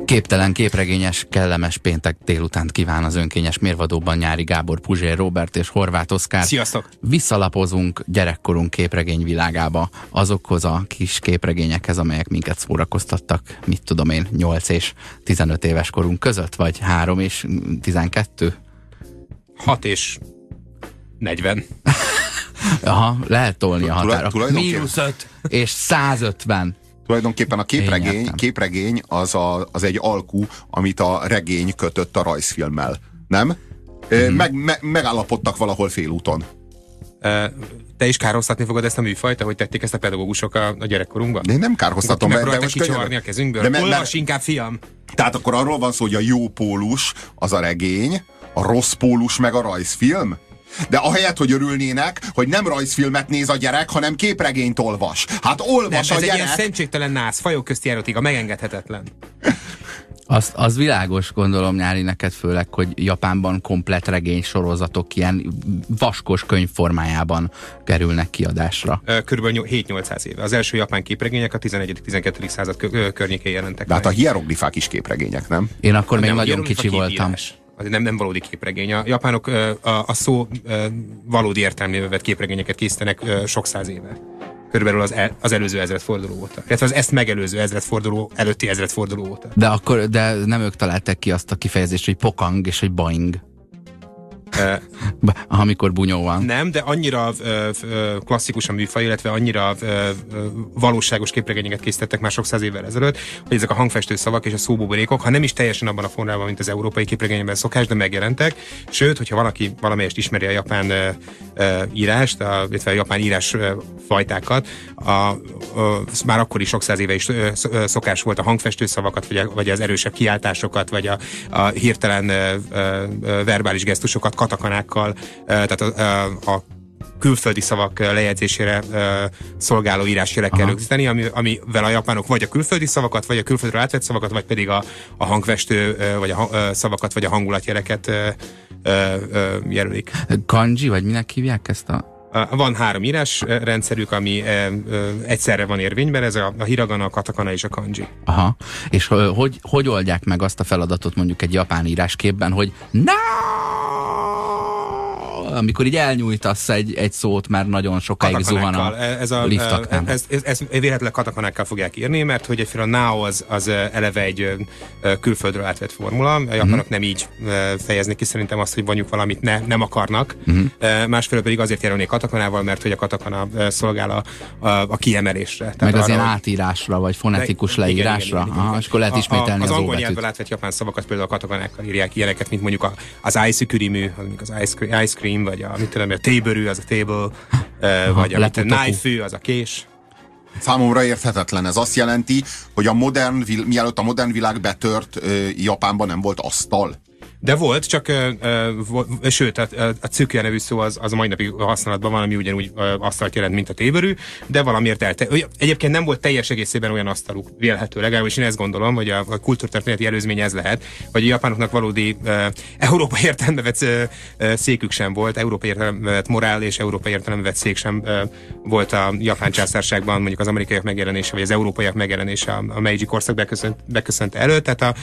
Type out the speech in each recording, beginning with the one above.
Képtelen, képregényes, kellemes péntek délutánt kíván az önkényes mérvadóban Nyári Gábor, Puzsér Róbert és Horváth Oszkár. Sziasztok! Visszalapozunk gyerekkorunk képregényvilágába, azokhoz a kis képregényekhez, amelyek minket szórakoztattak, mit tudom én, 8 és 15 éves korunk között, vagy 3 és 12? 6 és 40. Aha, lehet tolni a határokat. -5 és 150. Tulajdonképpen a képregény az egy alkú, amit a regény kötött a rajzfilmmel. Nem? Megállapodtak valahol félúton. Te is kárhoztatni fogod ezt a műfajt, ahogy tették ezt a pedagógusok a gyerekkorunkban? De én nem kárhoztatom. Megpróbáltak kicsavarni a kezünkből. Olvas inkább, fiam! Tehát akkor arról van szó, hogy a jó pólus az a regény, a rossz pólus meg a rajzfilm? De ahelyett, hogy örülnének, hogy nem rajzfilmet néz a gyerek, hanem képregényt olvas. Hát olvas nem, a gyerek! Ez egy ilyen szentségtelen nász, fajok közti erotika, megengedhetetlen. Az világos, gondolom, Nyári, neked főleg, hogy Japánban komplett regény sorozatok ilyen vaskos könyv formájában kerülnek kiadásra. Körülbelül 7-800 éve. Az első japán képregények a 11.-12. század környékén jelentek. De hát a hieroglifák is képregények, nem? Én akkor még nagyon kicsi voltam. Az nem valódi képregény. A japánok a szó valódi értelmével vett képregényeket készítenek sok száz éve. Körülbelül az előző ezredforduló óta. Illetve az ezt megelőző ezredforduló előtti ezredforduló óta. De nem ők találták ki azt a kifejezést, hogy pokang és hogy boing. Amikor bunyó van. Nem, de annyira klasszikus a műfaj, illetve annyira valóságos képregényeket készítettek már sok száz évvel ezelőtt, hogy ezek a hangfestő szavak és a szóbuborékok, ha nem is teljesen abban a formában, mint az európai képregényben szokás, de megjelentek. Sőt, hogyha valaki valamelyest ismeri a japán írást, illetve a japán írás fajtákat, már akkor is sok száz éve is szokás volt a hangfestő szavakat, vagy az erősebb kiáltásokat, vagy a hirtelen verbális gesztusokat katakanákkal, tehát a külföldi szavak lejegyzésére szolgáló írásjelekkel rögzíteni, amivel a japánok vagy a külföldi szavakat, vagy a külföldről átvett szavakat, vagy pedig a hangfestő, vagy a szavakat, vagy a hangulatjeleket jelölik. Kanji, vagy minek hívják ezt a... Van 3 írásrendszerük, ami egyszerre van érvényben, ez a hiragana, a katakana és a kanji. Aha. És hogy oldják meg azt a feladatot mondjuk egy japán írásképben, hogy amikor így elnyújtasz egy szót, mert nagyon sokáig zuhan a liftaknál. Ez véletlenül katakanákkal fogják írni, mert hogy a now az eleve egy külföldről átvett formula. A japanok nem így fejeznek ki szerintem azt, hogy mondjuk valamit nem akarnak. Másfelől pedig azért jelölnék katakanával, mert hogy a katakana szolgál a kiemelésre. Tehát meg az ilyen átírásra, vagy fonetikus leírásra. Igen. Aha, és akkor lehet ismételni az angol nyelvből átvett japán szavakat például a katakanákkal írják ilyeneket, mint mondjuk az ice-kürimű, az ice cream, vagy a téberű, az a table, vagy a knife, az a kés. Számomra érthetetlen. Ez azt jelenti, hogy mielőtt a modern világ betört, Japánban nem volt asztal. De volt, csak sőt, a cükje nevű szó az a mai napig használatban van, ami ugyanúgy asztalt jelent, mint a téberű, de valamiért egyébként nem volt teljes egészében olyan asztaluk, vélhető, legalábbis én ezt gondolom, hogy a kultúrtörténeti előzmény ez lehet, hogy a japánoknak valódi európai értelembe vett székük sem volt, európai értelembe vett morál és európai értelembe vett szék sem volt a japán császárságban, mondjuk az amerikaiak megjelenése, vagy az európaiak megjelenése a Meiji korszak beköszönte előtt, tehát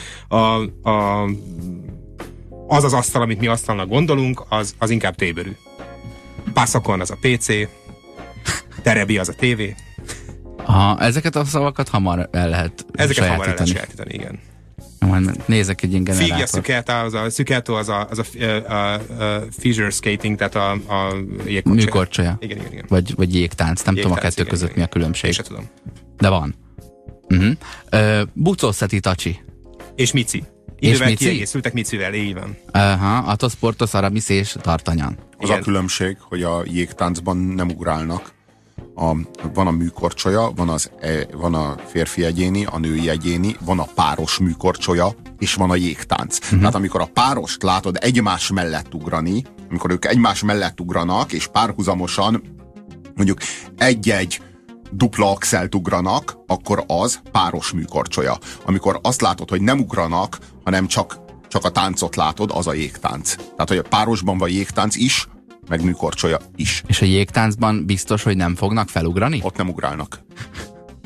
az asztal, amit mi asztalnak gondolunk, az inkább téberű. Pászakon az a PC, terebi az a tévé. Ezeket a szavakat hamar el lehet sajátítani, igen. Majd nézek egy ilyen generátort. Figlia szükeltó az a figure skating, tehát a jégkorcsolya. Műkorcsolya. Igen. Vagy jégtánc, nem tudom a kettő között mi a különbség. Én sem tudom. De van. Bucószeti tacsi. És mici. Idővel kiegészültek micivel, így van. Atos, portos, aramis és tartanyan. Az a különbség, hogy a jégtáncban nem ugrálnak. Van a műkorcsolya, van a férfi egyéni, a női egyéni, van a páros műkorcsolya, és van a jégtánc. Tehát amikor a párost látod egymás mellett ugrani, amikor ők egymás mellett ugranak, és párhuzamosan mondjuk egy-egy dupla axelt ugranak, akkor az páros műkorcsolya. Amikor azt látod, hogy nem ugranak, hanem csak a táncot látod, az a jégtánc. Tehát, hogy a párosban van jégtánc is, meg műkorcsolya is. És a jégtáncban biztos, hogy nem fognak felugrani? Ott nem ugrálnak.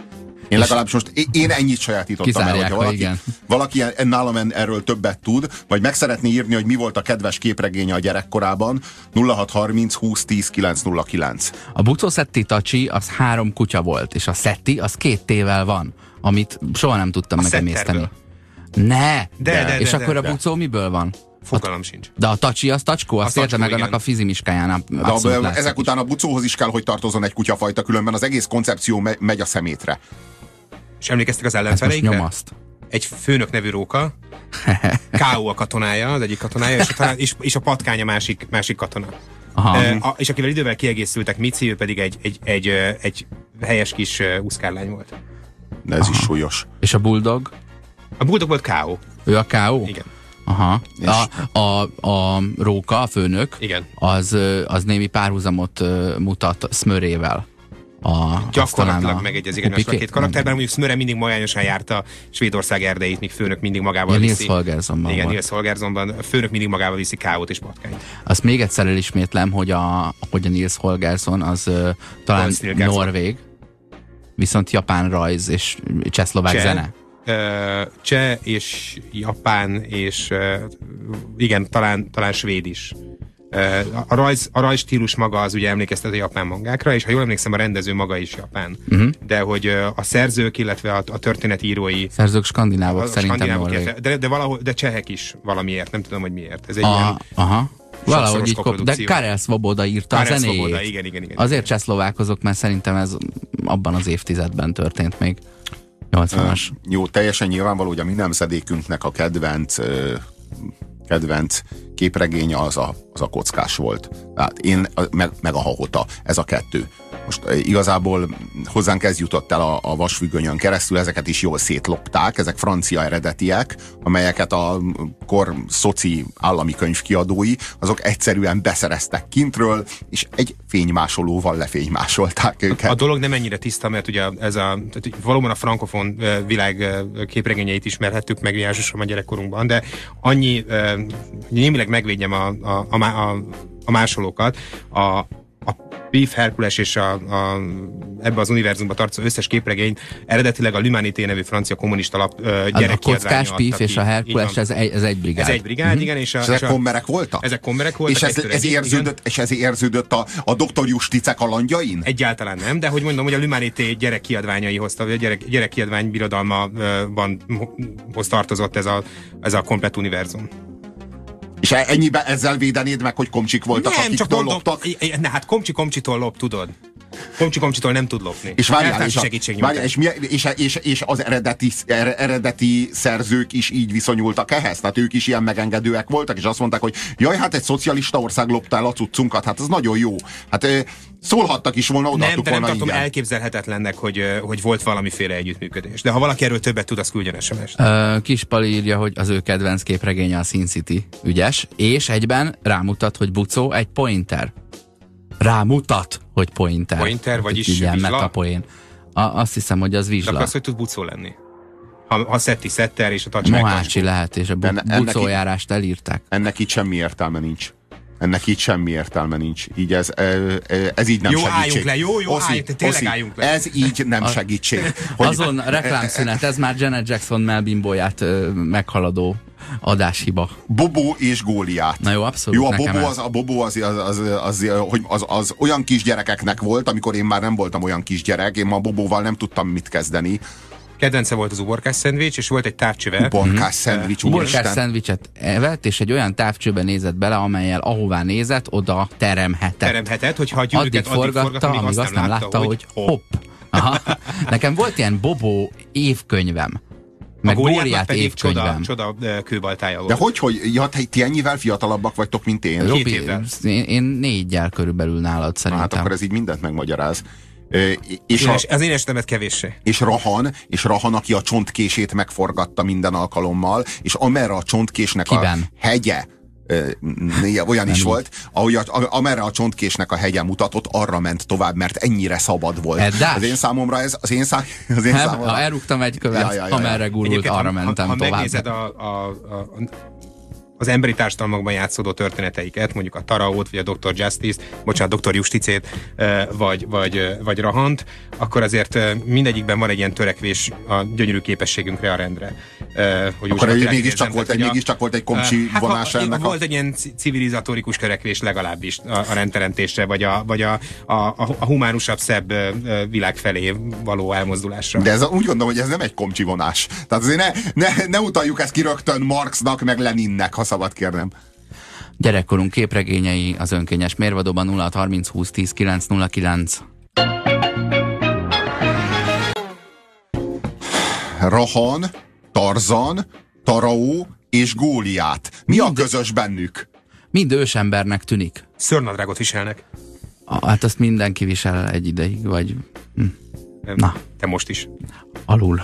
Én legalábbis most én ennyit sajátítottam el, hogyha valaki nálam erről többet tud, vagy meg szeretné írni, hogy mi volt a kedves képregénye a gyerekkorában, 0630 20 10 909. A Bucó Szetti Tacsi az 3 kutya volt, és a Szetti az 2 T-vel van, amit soha nem tudtam megemészteni. De. És akkor a Bucó miből van? Fogalmam sincs. De a Tacsi az tacskó, azt érte meg annak a fizimiskáján. Ezek után a Bucóhoz is kell, hogy tartozon egy kutyafajta, különben az egész koncepció megy a szemétre. És emlékeztek az ellenfeleikre? Nyomaszt. Egy főnök nevű róka, K.O. a katonája, az egyik katonája, és a patkány a másik katona. És akivel idővel kiegészültek, Mici, ő pedig egy helyes kis úszkárlány volt. De ez is súlyos. És a Bulldog? A Bulldog volt K.O. Ő a K.O.? Igen. Aha. A róka, a főnök, igen. Az némi párhuzamot mutat Smörével. Gyakorlatilag megegyezik egymásra a két karakterben, mondjuk Smöre mindig magányosan járta Svédország erdeit, míg főnök mindig magával viszi. Nils Holgerssonban. Igen, Nils Holgerssonban. A főnök mindig magával viszi K.O.-t és patkányt. Azt még egyszer elismétlem, hogy a Nils Holgersson az talán norvég, viszont japán rajz és csehszlovák zene. Cseh és japán és igen, talán svéd is. A rajz stílus maga az ugye emlékeztet a japán mangákra, és ha jól emlékszem, a rendező maga is japán. De hogy a szerzők, illetve a történetírói... Szerzők skandinávok, szerintem norvég. De csehek is valamiért, nem tudom, hogy miért. Ez egy valahogy így de Karel Svoboda írta a zenéjét. Igen. Azért csehszlovákozok, mert szerintem ez abban az évtizedben történt még. 80-as. Jó, teljesen nyilvánvaló, hogy a mi nemzedékünknek a kedvenc képregénye az a Kockás volt. Tehát meg a Hahota, ez a 2. Most igazából hozzánk ez jutott el a vasfüggönyön keresztül, ezeket is jól szétlopták, ezek francia eredetiek, amelyeket a kor szoci állami könyvkiadói, azok egyszerűen beszereztek kintről, és egy fénymásolóval lefénymásolták őket. A dolog nem ennyire tiszta, mert ugye valóban a frankofon világ képregényeit ismerhettük meg elsősorban a gyerekkorunkban, de annyi, némileg megvédjem a másolókat, a Pif, Herkules és ebbe az univerzumba tartozó összes képregényt eredetileg a L'Humanité nevű francia kommunista lap gyerekkiadványa. A Kockás, Pif és a Herkules, ez egy brigád. Ez egy brigád, igen. És ezek kommerek voltak? Ezek kommerek voltak. És ez érződött a Dr. Justice kalandjain? Egyáltalán nem, de hogy mondom, hogy a L'Humanité gyerekkiadványai hozta, vagy a gyerekkiadvány birodalmaban hoz tartozott ez a komplett univerzum. És ennyiben ezzel védenéd meg, hogy komcsik voltak, nem, akiktől loptak? Hát komcsitól lop, tudod. Komcsitól nem tud lopni. És és az eredeti szerzők is így viszonyultak ehhez? Tehát ők is ilyen megengedőek voltak, és azt mondták, hogy jaj, hát egy szocialista ország lopta el a cuccunkat, hát ez nagyon jó. Hát szólhattak is volna, odaadtuk volna. Nem tartom elképzelhetetlennek, hogy volt valamiféle együttműködés. De ha valaki erről többet tud, az küldjön SMS-t. Kispali írja, hogy az ő kedvenc képregénye a Sin City. Ügyes. És egyben rámutat, hogy Bucó egy pointer. Rámutat, hogy pointer. Pointer, vagyis ilyen metapoén. Azt hiszem, hogy az vizsla. De az, hogy tud Bucó lenni. Ha Setter és a Tacs Mohácsi lehet, és a Bucójárást elírták. Ennek itt semmi értelme nincs. Így ez így nem jó, segítség. Álljunk le, jó, tényleg álljunk le. Ez így nem segítség. Azon reklámszünet, ez már Janet Jackson melbimbóját meghaladó adáshiba. Bobó és Góliát. Na jó, abszolút. Jó, a Bobó az olyan kisgyerekeknek volt, amikor én már nem voltam olyan kisgyerek, én ma a Bobóval nem tudtam mit kezdeni. Kedvence volt az uborkás szendvics, és volt egy távcsöve. Uborkás szendvics, uborkás szendvicset evett, és egy olyan távcsőbe nézett bele, amellyel ahová nézett, oda teremhetett. Hogyha a gyűrűket addig forgatta, amíg azt nem látta, hogy hopp. Aha. Nekem volt ilyen Bobó évkönyvem. Meg Góliát évkönyvem. Csoda kőbaltája volt. De ja, ti ennyivel fiatalabbak vagytok, mint én? Robi, én 4-jel körülbelül nálad szerintem. Hát akkor ez így mindent megmagyaráz. Az én esetemet kevéssé. És Rahan, aki a csontkését megforgatta minden alkalommal, és amerre a csontkésnek a hegye, olyan is volt, ahogy amerre a csontkésnek a hegye mutatott, arra ment tovább, mert ennyire szabad volt. Az én számomra ez, ha elrúgtam egy követ, amerre gurult, arra mentem tovább. Ha megnézed az emberi társadalmakban játszódó történeteiket, mondjuk a Taraót, vagy a Dr. Justice-t, bocsánat, Dr. Justicét, vagy Rahant, akkor azért mindegyikben van egy ilyen törekvés a gyönyörű képességünkre, a rendre. Akkor mégiscsak volt egy komcsi vonás ennek. Volt egy ilyen civilizatórikus törekvés legalábbis a rendteremtésre, vagy a humánusabb, szebb világ felé való elmozdulásra. De úgy gondolom, hogy ez nem egy komcsi vonás. Tehát azért ne utaljuk ezt ki rögtön Marxnak, meg Leninnek, ha szabad kérnem. Gyerekkorunk képregényei az önkényes mérvadóban 0630 20 10 909. Rahan, Tarzan, Taraó és Góliát. Mi a közös bennük? Mind ősembernek tűnik. Szőrnadrágot viselnek. Hát azt mindenki visel egy ideig, vagy... Na. Te most is. Alul.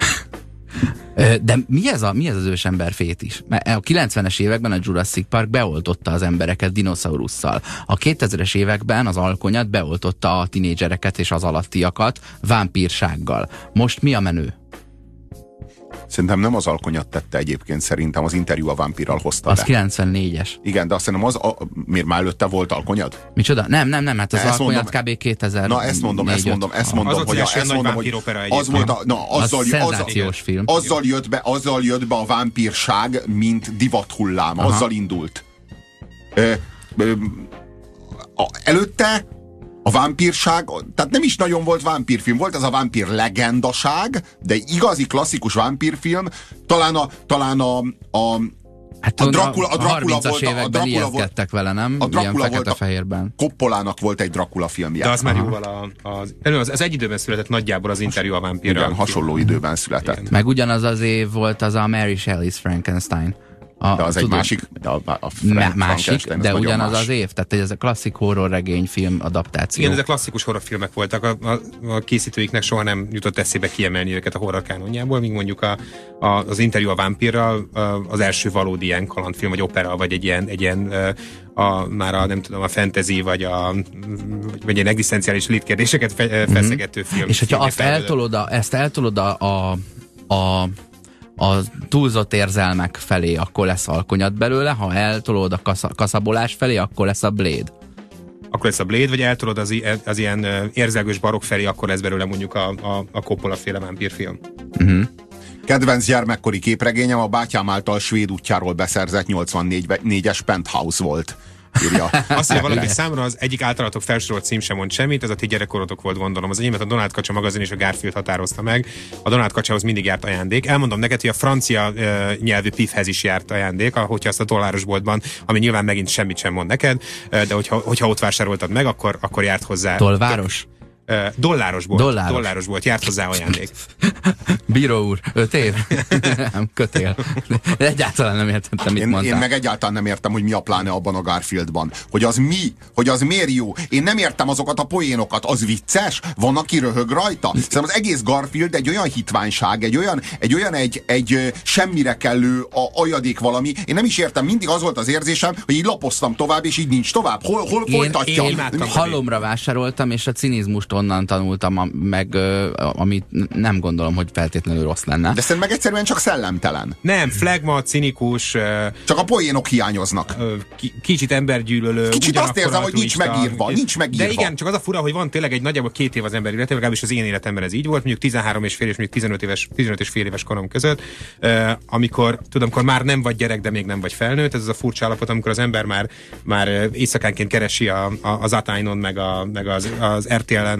De mi ez az ősember fétis? Mert a 90-es években a Jurassic Park beoltotta az embereket dinoszaurusszal. A 2000-es években az alkonyat beoltotta a tinédzsereket és az alattiakat vámpírsággal. Most mi a menő? Szerintem nem az alkonyat tette egyébként, szerintem az Interjú a vámpírral hozta az be. 94-es. Igen, de azt szerintem miért már előtte volt alkonyat? Micsoda? Nem, hát az alkonyat kb. 2000. Na ezt mondom, hogy az volt szenzációs film. Azzal jött be a vámpírság, mint divathullám. Aha. Azzal indult. Előtte a vámpírság, tehát nem is nagyon volt vámpírfilm, volt ez a vámpír legendaság, de igazi klasszikus vámpírfilm, talán a Dracula volt, a években ijesztgettek vele, nem? A Dracula ilyen fekete-fehérben. Koppolának volt egy Dracula filmje. De az már jóval az egy időben született nagyjából az Interjú a vámpírral. Igen, hasonló időben született. Igen. Meg ugyanaz az év volt az a Mary Shelley's Frankenstein. De az egy másik, másik, de ugyanaz az év, tehát ez a klasszik horrorregényfilm adaptáció. Igen, ezek klasszikus horrorfilmek voltak, a készítőiknek soha nem jutott eszébe kiemelni őket a horror kánonjából, míg mondjuk az Interjú a vámpírral az első valódi ilyen kalandfilm, vagy opera, vagy egy ilyen nem tudom, a fantasy, vagy ilyen egzisztenciális létkérdéseket feszegető film. És hogyha ezt eltolod a túlzott érzelmek felé, akkor lesz alkonyat belőle, ha eltolod a kaszabolás felé, akkor lesz a Blade. Akkor lesz a Blade, vagy eltolod az ilyen érzelgős barokk felé, akkor lesz belőle mondjuk a Coppola-féle vámpírfilm. Kedvenc gyermekkori képregényem a bátyám által svéd útjáról beszerzett 84-es Penthouse volt. Írja. Azt írja valaki, számomra az egyik általatok felsorolt cím sem mond semmit, ez a ti gyerekkorotok volt, gondolom. Az enyémet a Donald Kacsa magazin és a Garfield határozta meg. A Donald Kacsához mindig járt ajándék. Elmondom neked, hogy a francia nyelvű Pifhez is járt ajándék, hogyha azt a dollárosboltban, ami nyilván megint semmit sem mond neked, de hogyha ott vásároltad meg, akkor járt hozzá. Dollváros? Dolláros volt, járt hozzá ajándék. Bíró úr, 5 év? Nem, kötél. Egyáltalán nem értettem, mit mondtál. Én meg egyáltalán nem értem, hogy mi a pláne abban a Garfieldban. Hogy az mi? Hogy az miért jó? Én nem értem azokat a poénokat. Az vicces? Van, aki röhög rajta? Szerintem az egész Garfield egy olyan hitványság, egy semmire kellő ajadék valami. Én nem is értem, mindig az volt az érzésem, hogy így lapoztam tovább, és így nincs tovább. Hol folytatja? Én halomra vásároltam, és a cinizmust onnan tanultam meg, amit nem gondolom, hogy feltétlenül rossz lenne. De szerintem meg egyszerűen csak szellemtelen. Nem, flagma, cinikus. Csak a poénok hiányoznak. Kicsit embergyűlölő. Kicsit azt érzem, hogy nincs megírva. De igen, csak az a fura, hogy van tényleg egy nagyjából 2 év az ember életében, legalábbis az én életemben ez így volt, mondjuk 13 és fél és mondjuk 15 és fél éves korom között, amikor már nem vagy gyerek, de még nem vagy felnőtt. Ez az a furcsa állapot, amikor az ember már éjszakánként keresi az Atainon, meg az RTL-en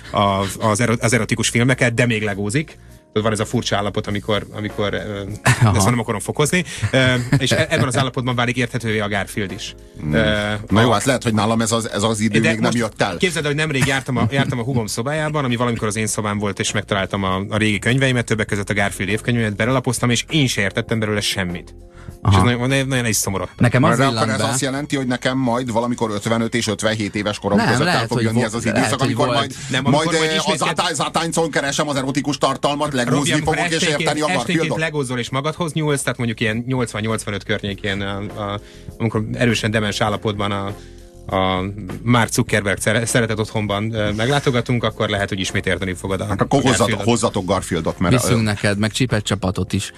az erotikus filmeket, de még legózik. Van ez a furcsa állapot, amikor ezt nem akarom fokozni, és ebben az állapotban válik érthetővé a Garfield is. Na jó, hát lehet, hogy nálam ez az idő még nem jött el. Képzeld, hogy nemrég jártam a húgom szobájában, ami valamikor az én szobám volt, és megtaláltam a régi könyveimet, többek között a Garfield évkönyvemet, belelapoztam, és én se értettem belőle semmit. Aha. És ez nagyon is szomorott. Nekem az akkor ez azt jelenti, hogy nekem majd valamikor 55 és 57 éves korom között el fog jönni ez az időszak, amikor majd az Atánycon keresem az erotikus tartalmat, legózni fogok és érteni a Garfieldot. Esténként legózol és magadhoz nyúlsz, tehát mondjuk ilyen 80-85 környékén, amikor erősen demens állapotban Mark Zuckerberg szeretett otthonban meglátogatunk, akkor lehet, hogy ismét érteni fogod akkor hozzatok Garfieldot. Viszünk neked, meg csipet csapatot is.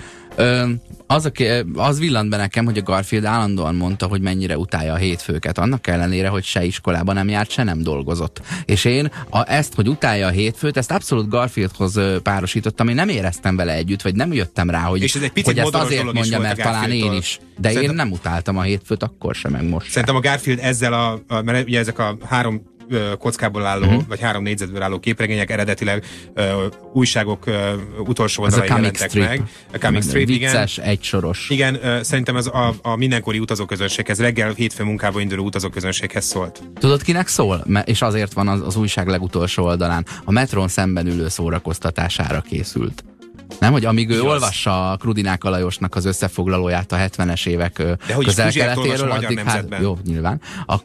Az villant be nekem, hogy a Garfield állandóan mondta, hogy mennyire utálja a hétfőket, annak ellenére, hogy se iskolába nem járt, se nem dolgozott. És én ezt, hogy utálja a hétfőt, ezt abszolút Garfieldhoz párosítottam, én nem éreztem vele együtt, vagy nem jöttem rá, hogy ezt azért mondja, mert talán én is. De én nem utáltam a hétfőt akkor sem, meg most Szerintem a Garfield ezzel mert ugye ezek a 3 kockából álló, vagy 3 négyzetből álló képregények eredetileg újságok utolsó oldalai jelentek meg. A Comic Strip, vicces, egysoros. Igen, szerintem ez a mindenkori utazóközönséghez, reggel hétfő munkába induló utazóközönséghez szólt. Tudod, kinek szól? És azért van az újság legutolsó oldalán. A metrón szemben ülő szórakoztatására készült. Nem, hogy amíg ő olvassa Krudinák Alajosnak az összefoglalóját a 70-es évek közel-keletéről, addig jó, nyilván,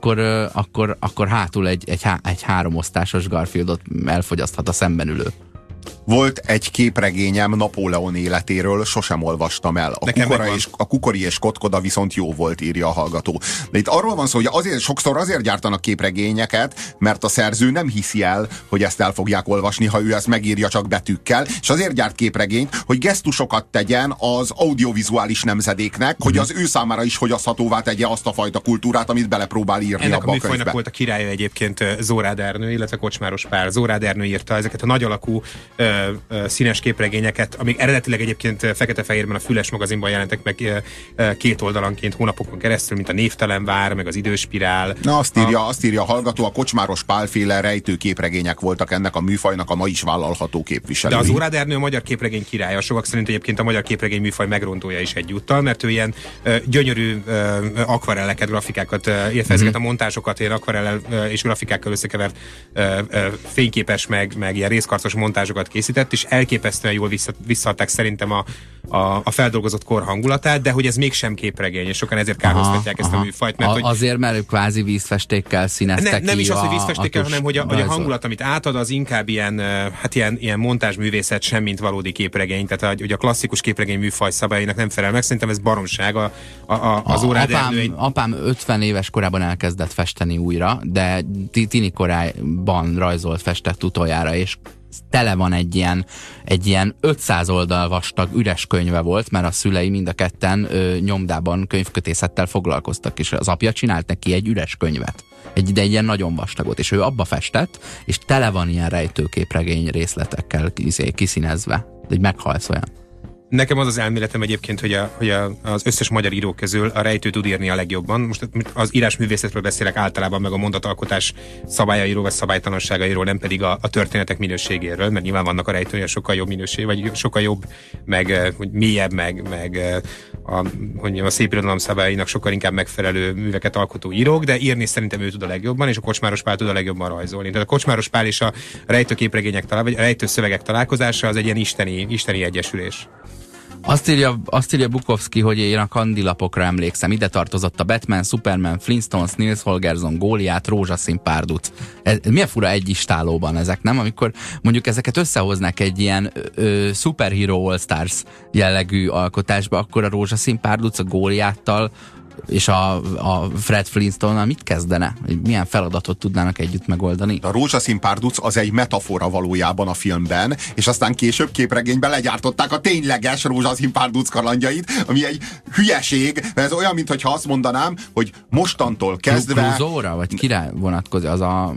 akkor hátul egy 3 osztásos Garfieldot elfogyaszthat a szemben ülő. Volt egy képregényem Napóleon életéről, sosem olvastam el. A Kukori és Kotkoda viszont jó volt, írja a hallgató. De itt arról van szó, hogy sokszor azért gyártanak képregényeket, mert a szerző nem hiszi el, hogy ezt el fogják olvasni, ha ő ezt megírja csak betűkkel, és azért gyárt képregényt, hogy gesztusokat tegyen az audiovizuális nemzedéknek, hogy az ő számára is fogyaszthatóvá tegye azt a fajta kultúrát, amit belepróbál írni abba a könyvbe. Ennek a műfajnak volt a királya egyébként Zórád Ernő, illetve Kocsmáros Pál. Zórád Ernő írta ezeket a nagy alakú színes képregényeket, amik eredetileg egyébként fekete-fehérben a Füles magazinban jelentek meg 2 oldalanként hónapokon keresztül, mint a Névtelen vár, meg az Időspirál. Na, azt írja a hallgató, a Kocsmáros Pál-féle rejtő képregények voltak ennek a műfajnak a ma is vállalható képviselői. De az Órád Ernő a magyar képregény királya, sokak szerint egyébként a magyar képregény műfaj megrontója is egyúttal, mert ő ilyen gyönyörű akvarelleket, grafikákat, illetve ezeket a montásokat ilyen akvarellel és grafikákkal összekevert fényképes, meg ilyen részkarcos montázsokat készített, és elképesztően jól visszaadták szerintem a feldolgozott kor hangulatát, de hogy ez mégsem képregény, és sokan ezért kárhoztatják ezt a műfajt. Mert, azért, mert ők kvázi vízfestékkel színeztek nem is az, hogy vízfestékkel, hanem hogy a hangulat, amit átad, az inkább ilyen montázsművészet, sem mint valódi képregény. Tehát hogy a klasszikus képregény műfaj szabályainak nem felel meg. Szerintem ez baromság. Az Órád Ernő apám 50 éves korában elkezdett festeni újra, de tini korában festett utoljára, és tele van egy ilyen 500 oldal vastag üres könyve volt, mert a szülei mind a ketten nyomdában könyvkötészettel foglalkoztak, és az apja csinált neki egy üres könyvet. De egy ilyen nagyon vastagot, és ő abba festett, és tele van ilyen rejtőképregény részletekkel kiszínezve. Egy meghalsz olyan. Nekem az elméletem egyébként, hogy az összes magyar író közül a rejtő tud írni a legjobban. Most az írásművészetről beszélek általában, meg a mondatalkotás szabályairól, vagy szabálytalanságairól, nem pedig a történetek minőségéről, mert nyilván vannak a rejtőnél sokkal jobb minőség, vagy sokkal jobb, meg mélyebb, meg a szép irodalom szabályainak sokkal inkább megfelelő műveket alkotó írók, de írni szerintem ő tud a legjobban, és a Kocsmáros Pál tud a legjobban rajzolni. Tehát a Kocsmáros Pál és a rejtőképregények vagy a rejtőszövegek találkozása az egy ilyen isteni egyesülés. Azt írja Bukowski, hogy én a kandilapokra emlékszem. Ide tartozott a Batman, Superman, Flintstones, Nils Holgersson, Góliát, Rózsaszín párduc. Milyen fura egy istálóban ezek, nem? Amikor mondjuk ezeket összehoznak egy ilyen Superhero All Stars jellegű alkotásba, akkor a Rózsaszín párduc a Góliáttal és a Fred Flintstone-nal mit kezdene? Milyen feladatot tudnának együtt megoldani? A Rózsaszín párduc az egy metafora valójában a filmben, és aztán később képregényben legyártották a tényleges Rózsaszín párduc kalandjait, ami egy hülyeség, mert ez olyan, mintha azt mondanám, hogy mostantól kezdve... Clouseau-ra? Vagy kire vonatkozik? Az a...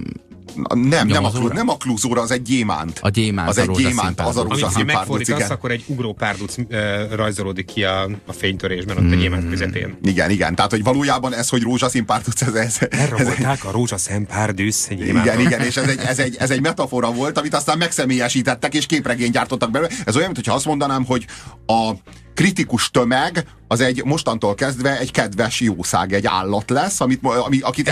Nem a Clouseau-ra, az egy gyémánt. A gyémánt, az egy gyémánt, az a Rózsaszín párduc, igen. Akkor egy ugró párduc rajzolódik ki a fénytörésben, ott a gyémánt közepén. Igen, tehát hogy valójában ez, hogy rózsaszín párduc, erre volták a rózsaszín párduc gyémánt. Igen, és ez egy metafora volt, amit aztán megszemélyesítettek, és képregényt gyártottak belőle. Ez olyan, mintha azt mondanám, hogy a kritikus tömeg az egy mostantól kezdve egy kedves jószág, egy állat lesz, akit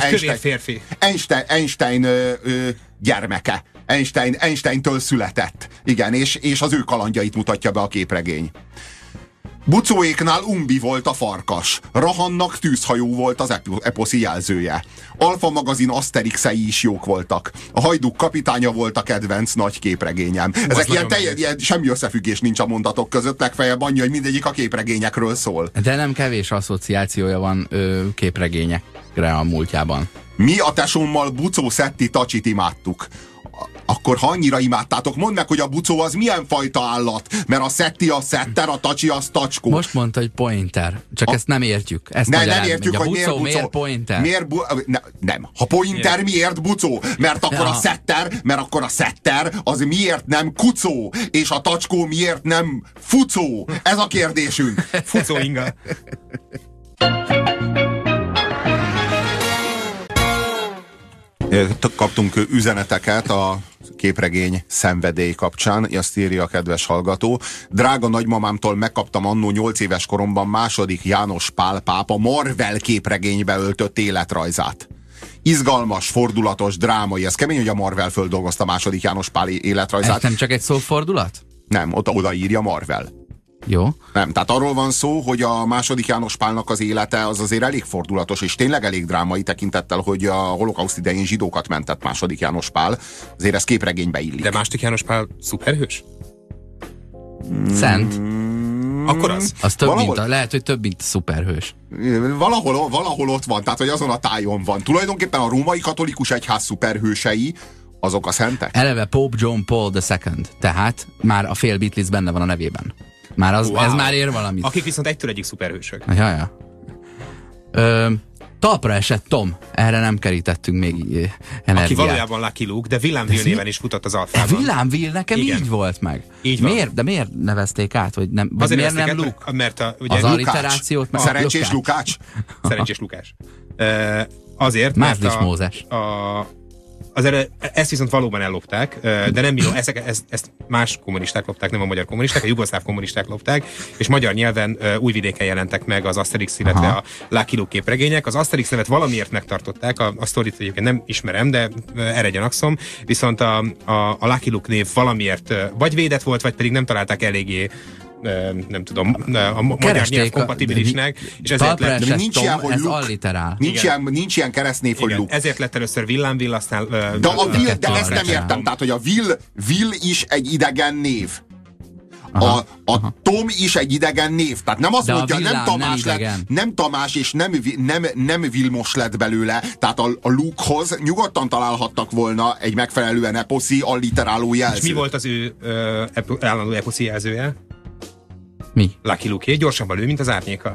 Einstein gyermeke. Einsteintől született. Igen, és az ő kalandjait mutatja be a képregény. Bucóéknál Umbi volt a farkas. Rahannak tűzhajó volt az eposzi jelzője. Alfa magazin Asterixei is jók voltak. A Hajduk kapitánya volt a kedvenc nagy képregényem. Ezek ilyen semmi összefüggés nincs a mondatok között, legfeljebb annyi, hogy mindegyik a képregényekről szól. De nem kevés asszociációja van képregényekre a múltjában. Mi a tesómmal Bucó Szetti Tacsit imádtuk. Akkor ha annyira imádtátok, mondd meg, hogy a Bucó az milyen fajta állat, mert a Szetti a Setter, a Tacsi az Tacskó. Most mondta, hogy pointer, csak ezt nem értjük. Ezt nem értjük, hogy hogy miért Bucó. Miért pointer? Nem. Ha pointer, miért Bucó? Mert akkor a Setter, az miért nem Kucó? És a Tacskó miért nem Fucó? Ez a kérdésünk. Fucó inga. Kaptunk üzeneteket a képregény szenvedély kapcsán, azt írja a kedves hallgató. Drága nagymamámtól megkaptam annó 8 éves koromban második János Pál pápa Marvel képregénybe öltött életrajzát. Izgalmas, fordulatos, drámai. Ez kemény, hogy a Marvel földolgozta második János Pál életrajzát. Ez nem csak egy szófordulat? Nem, oda írja Marvel. Jó. Nem, tehát arról van szó, hogy a második János Pálnak az élete az azért elég fordulatos, és tényleg elég drámai tekintettel, hogy a holokauszt idején zsidókat mentett második János Pál. Azért ez képregénybe illik. De második János Pál szuperhős? Szent. Akkor az? Az több, lehet, hogy több, mint szuperhős. Valahol ott van, tehát hogy azon a tájon van. Tulajdonképpen a római katolikus egyház szuperhősei azok a szentek. Eleve Pope John Paul II, tehát már a fél Beatles benne van a nevében. Már az, wow. Ez már ér valamit. Akik viszont egytől egyik szuperhősök. Ja. Talpra esett Tom. Erre nem kerítettünk még energiát. Aki valójában Lucky Luke, de Villanville néven is futott az Alfában. Villanville nekem így volt meg. Így van. Miért nevezték át? Vagy nem, vagy azért miért nem Luke? Mert ugye az alliterációt meg Szerencsés Lukács. Szerencsés Lukács. Azért, Mázdis Mózes. Azért ezt viszont valóban ellopták, de nem bírom, ezt más kommunisták lopták, nem a magyar kommunisták, a jugoszláv kommunisták lopták, és magyar nyelven Újvidéken jelentek meg az Asterix, illetve a Lucky Luke képregények. Az Asterix nevet valamiért megtartották, a sztorit egyébként nem ismerem, de erre gyanakszom, viszont a Lucky Luke név valamiért vagy védett volt, vagy pedig nem találták eléggé nem tudom, a magyar nyelv kompatibilisnek, és ezért lett, nincs ilyen, hogy ez alliterál. Nincs ilyen keresztnév, hogy Luke. Ezért lett először Villanville, aztán de ezt nem értem, tehát hogy a Will is egy idegen név. A Tom is egy idegen név. Tehát nem azt mondja, nem Tamás és nem Vilmos lett belőle. Tehát a Lukehoz nyugodtan találhattak volna egy megfelelően eposzi, alliteráló jelzőt. És mi volt az ő állandó eposzi jelzője? Mi? Lucky Luke-é, gyorsabban lő, mint az árnyéka.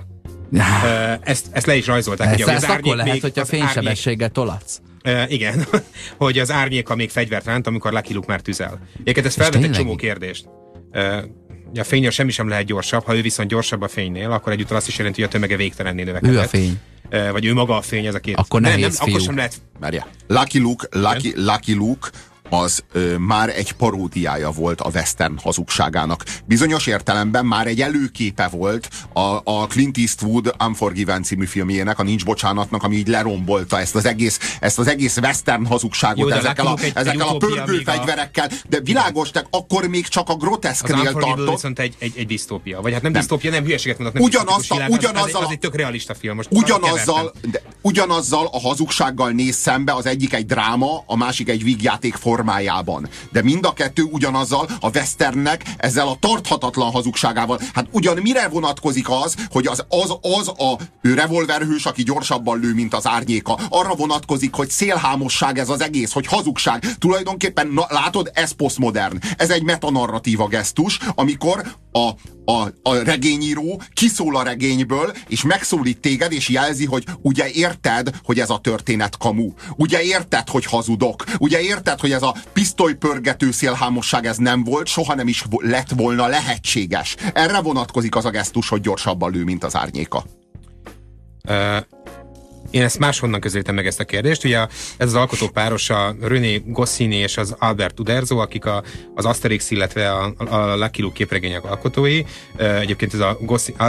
Ezt le is rajzolták. Ugye, ezt akkor lehet, hogyha fénysebességgel tolatsz. Igen, hogy az árnyéka még fegyvert ránt, amikor Lucky Luke már tüzel. Egyébként ez felvet egy csomó kérdést. A fénynél semmi sem lehet gyorsabb, ha ő viszont gyorsabb a fénynél, akkor egyúttal azt is jelenti, hogy a tömege végtelenné növekedett. Ő a fény. Vagy ő maga a fény, ez a két. Akkor nehéz fiú. Akkor sem lehet. Merje. Lucky Luke az már egy paródiája volt a western hazugságának. Bizonyos értelemben már egy előképe volt a Clint Eastwood Unforgiven című filmjének, a Nincs bocsánatnak, ami így lerombolta ezt az egész western hazugságot. Jó, ezekkel a pörgő fegyverekkel. De világos, de akkor még csak a groteszknél tartott. Viszont egy disztópia. Vagy hát nem disztópia, nem hülyeséget mondok. Ugyanazzal az egy tök realista film. Most ugyanazzal a hazugsággal néz szembe, az egyik egy dráma, a másik egy vígjáték formájában. De mind a kettő ugyanazzal a westernnek, ezzel a tarthatatlan hazugságával. Hát ugyan mire vonatkozik az, hogy az a revolverhős, aki gyorsabban lő, mint az árnyéka. Arra vonatkozik, hogy szélhámosság ez az egész, hogy hazugság. Tulajdonképpen, látod, ez posztmodern. Ez egy metanarratíva gesztus, amikor a regényíró kiszól a regényből, és megszólít téged, és jelzi, hogy ugye érted, hogy ez a történet kamu. Ugye érted, hogy hazudok. Ugye érted, hogy ez a pisztolypörgető szélhámosság ez nem volt, soha nem is lett volna lehetséges. Erre vonatkozik az a gesztus, hogy gyorsabban lő, mint az árnyéka. Én ezt máshonnan közelítem meg ezt a kérdést. Ugye ez az alkotópáros a René Goscinny és az Albert Uderzo, akik az Asterix, illetve a Lucky Luke képregények alkotói. Egyébként ez a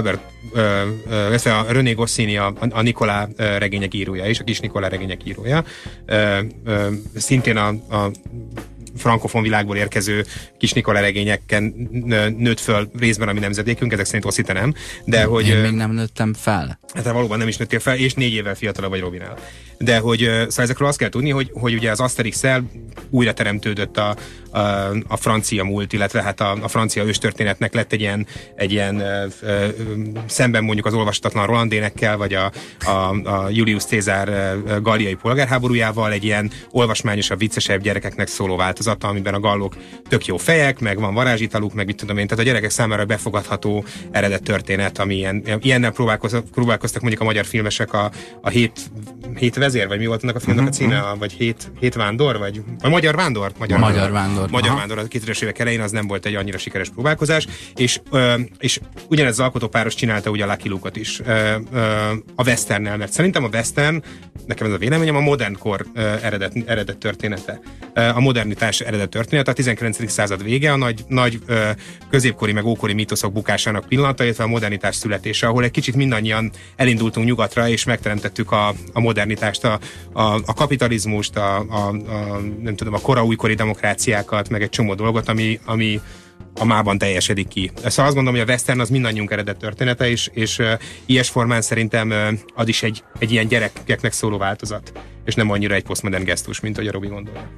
René Goscinny a Nikolá regények írója is, a kis Nikolá regények írója. Szintén a frankofon világból érkező kis Nikola regényeken nőtt föl részben a mi nemzedékünk, ezek szerint Oszite nem, de hogy... Én még nem nőttem fel. Hát valóban nem is nőttél fel, és 4 évvel fiatalabb vagy Robinál. De hogy szóval ezekről azt kell tudni, hogy ugye az Asterix-el újra teremtődött a francia múlt, illetve hát a francia őstörténetnek lett egy ilyen szemben mondjuk az olvastatlan Rolandénekkel, vagy a Julius Cézár galliai polgárháborújával egy ilyen olvasmányosabb, viccesebb gyerekeknek szóló változata, amiben a gallok tök jó fejek, meg van varázsitaluk, meg mit tudom én, tehát a gyerekek számára befogadható eredet történet, ami ilyennel próbálkoztak mondjuk a magyar filmesek a hét vezér, vagy mi volt annak a filmnek a címe, vagy hét vándor, vagy a Magyar Vándor? Magyar Vándor. Magyar Vándor a 2000-es évek elején, az nem volt egy annyira sikeres próbálkozás, és ugyanez az alkotópáros csinálta ugye a Lucky Luke-ot is a westernnel, mert szerintem a western, nekem ez a véleményem, a modern kor eredet története. A modernitás eredet története, a 19. század vége, a nagy középkori meg ókori mítoszok bukásának pillanata, illetve a modernitás születése, ahol egy kicsit mindannyian elindultunk nyugatra, és megteremtettük a modernitást, a kapitalizmust, nem tudom, a koraújkori demokráciákat, meg egy csomó dolgot, ami a mában teljesedik ki. Szóval azt gondolom, hogy a western az mindannyiunk eredet története, és ilyes formán szerintem az is egy ilyen gyerekeknek szóló változat, és nem annyira egy posztmodern gesztus, mint ahogy a Robi gondolja.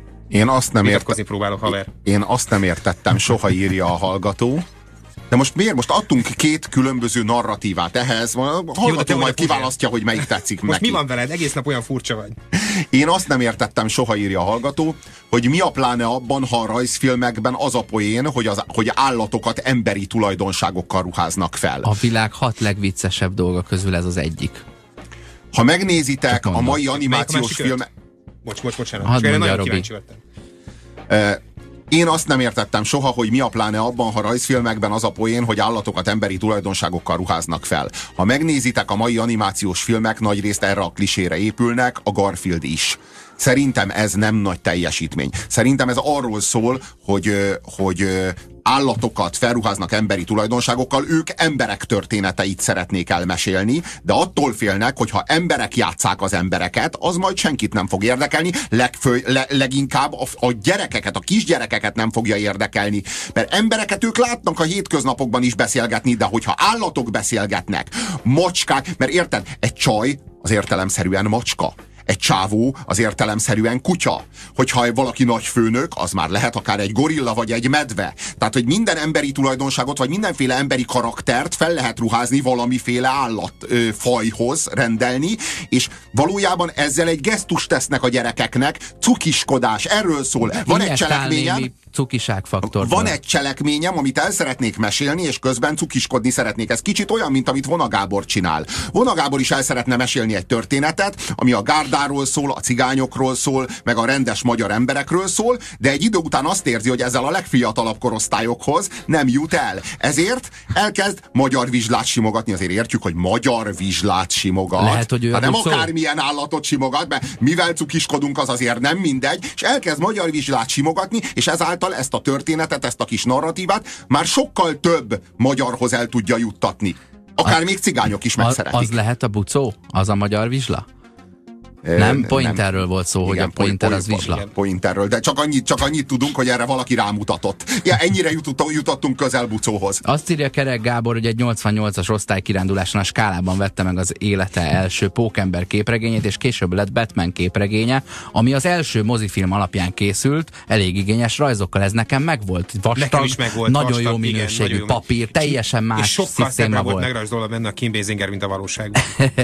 Én azt nem értettem, soha írja a hallgató. De most miért? Most adtunk 2 különböző narratívát ehhez. A hallgató majd kiválasztja, hogy melyik tetszik most neki. Mi van veled? Egész nap olyan furcsa vagy. Én azt nem értettem, soha írja a hallgató, hogy mi a pláne abban, ha a rajzfilmekben az a poén, hogy állatokat emberi tulajdonságokkal ruháznak fel. A világ 6 legviccesebb dolga közül ez az egyik. Ha megnézitek a mai animációs filmek... Bocsánat. Hadd mondja, nagyon Robi. kíváncsi lettem. Én azt nem értettem soha, hogy mi a pláne abban, ha rajzfilmekben az a poén, hogy állatokat emberi tulajdonságokkal ruháznak fel. Ha megnézitek, a mai animációs filmek nagyrészt erre a klisére épülnek, a Garfield is. Szerintem ez nem nagy teljesítmény. Szerintem ez arról szól, hogy állatokat felruháznak emberi tulajdonságokkal, ők emberek történeteit szeretnék elmesélni, de attól félnek, hogy ha emberek játsszák az embereket, az majd senkit nem fog érdekelni, leginkább a gyerekeket, a kisgyerekeket nem fogja érdekelni, mert embereket ők látnak a hétköznapokban is beszélgetni, de hogyha állatok beszélgetnek, macskák, mert érted, egy csaj az értelemszerűen macska. Egy csávó az értelemszerűen kutya. Hogyha valaki nagy főnök, az már lehet akár egy gorilla vagy egy medve. Tehát, hogy minden emberi tulajdonságot, vagy mindenféle emberi karaktert fel lehet ruházni valamiféle állatfajhoz rendelni, és valójában ezzel egy gesztust tesznek a gyerekeknek, cukiskodás, erről szól. Van egy cselekményem, cukiságfaktortól. Van egy cselekményem, amit el szeretnék mesélni, és közben cukiskodni szeretnék. Ez kicsit olyan, mint amit Vona Gábor csinál. Vona Gábor is el szeretne mesélni egy történetet, ami a gárdáról szól, a cigányokról szól, meg a rendes magyar emberekről szól, de egy idő után azt érzi, hogy ezzel a legfiatalabb korosztályokhoz nem jut el. Ezért elkezd magyar vizslát simogatni. Azért értjük, hogy magyar vizslát simogat. Lehet, hogy nem akármilyen állatot simogat, mert mivel cukiskodunk, az azért nem mindegy, és elkezd magyar vizslát simogatni, és ezáltal ezt a történetet, ezt a kis narratívát már sokkal több magyarhoz el tudja juttatni. Akár még cigányok is megszeretik. Az lehet a bucó? Az a magyar vizsla? Nem, Pointerről volt szó, igen, hogy a Pointer az vizsla. Igen, Pointerről, de csak annyit tudunk, hogy erre valaki rámutatott. Ja, ennyire jutottunk közel bucóhoz. Azt írja Kerek Gábor, hogy egy 88-as osztálykiránduláson a Skálában vette meg az élete első Pókember képregényét, és később lett Batman képregénye, ami az első mozifilm alapján készült, elég igényes rajzokkal. Ez nekem megvolt. Vastag, nagyon vastag, jó minőségű igen, papír, teljesen más és sokkal szebbre volt megrajzolva benne a Kim Basinger, mint a valóságban.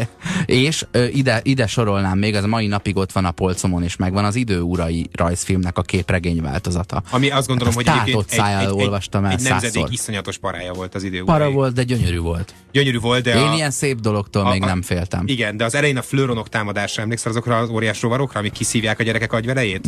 És ide sorolnám még, az a mai napig ott van a polcomon, és megvan az Időurai rajzfilmnek a képregény változata. Ami azt gondolom, hogy olvastam el egy nemzedék iszonyatos parája volt az Időurai. Para volt, de gyönyörű volt. Gyönyörű volt, de én ilyen szép dologtól még nem féltem. Igen, de az elején a flőronok támadásra emlékszel azokra az óriás rovarokra, amik kiszívják a gyerekek agyvelejét?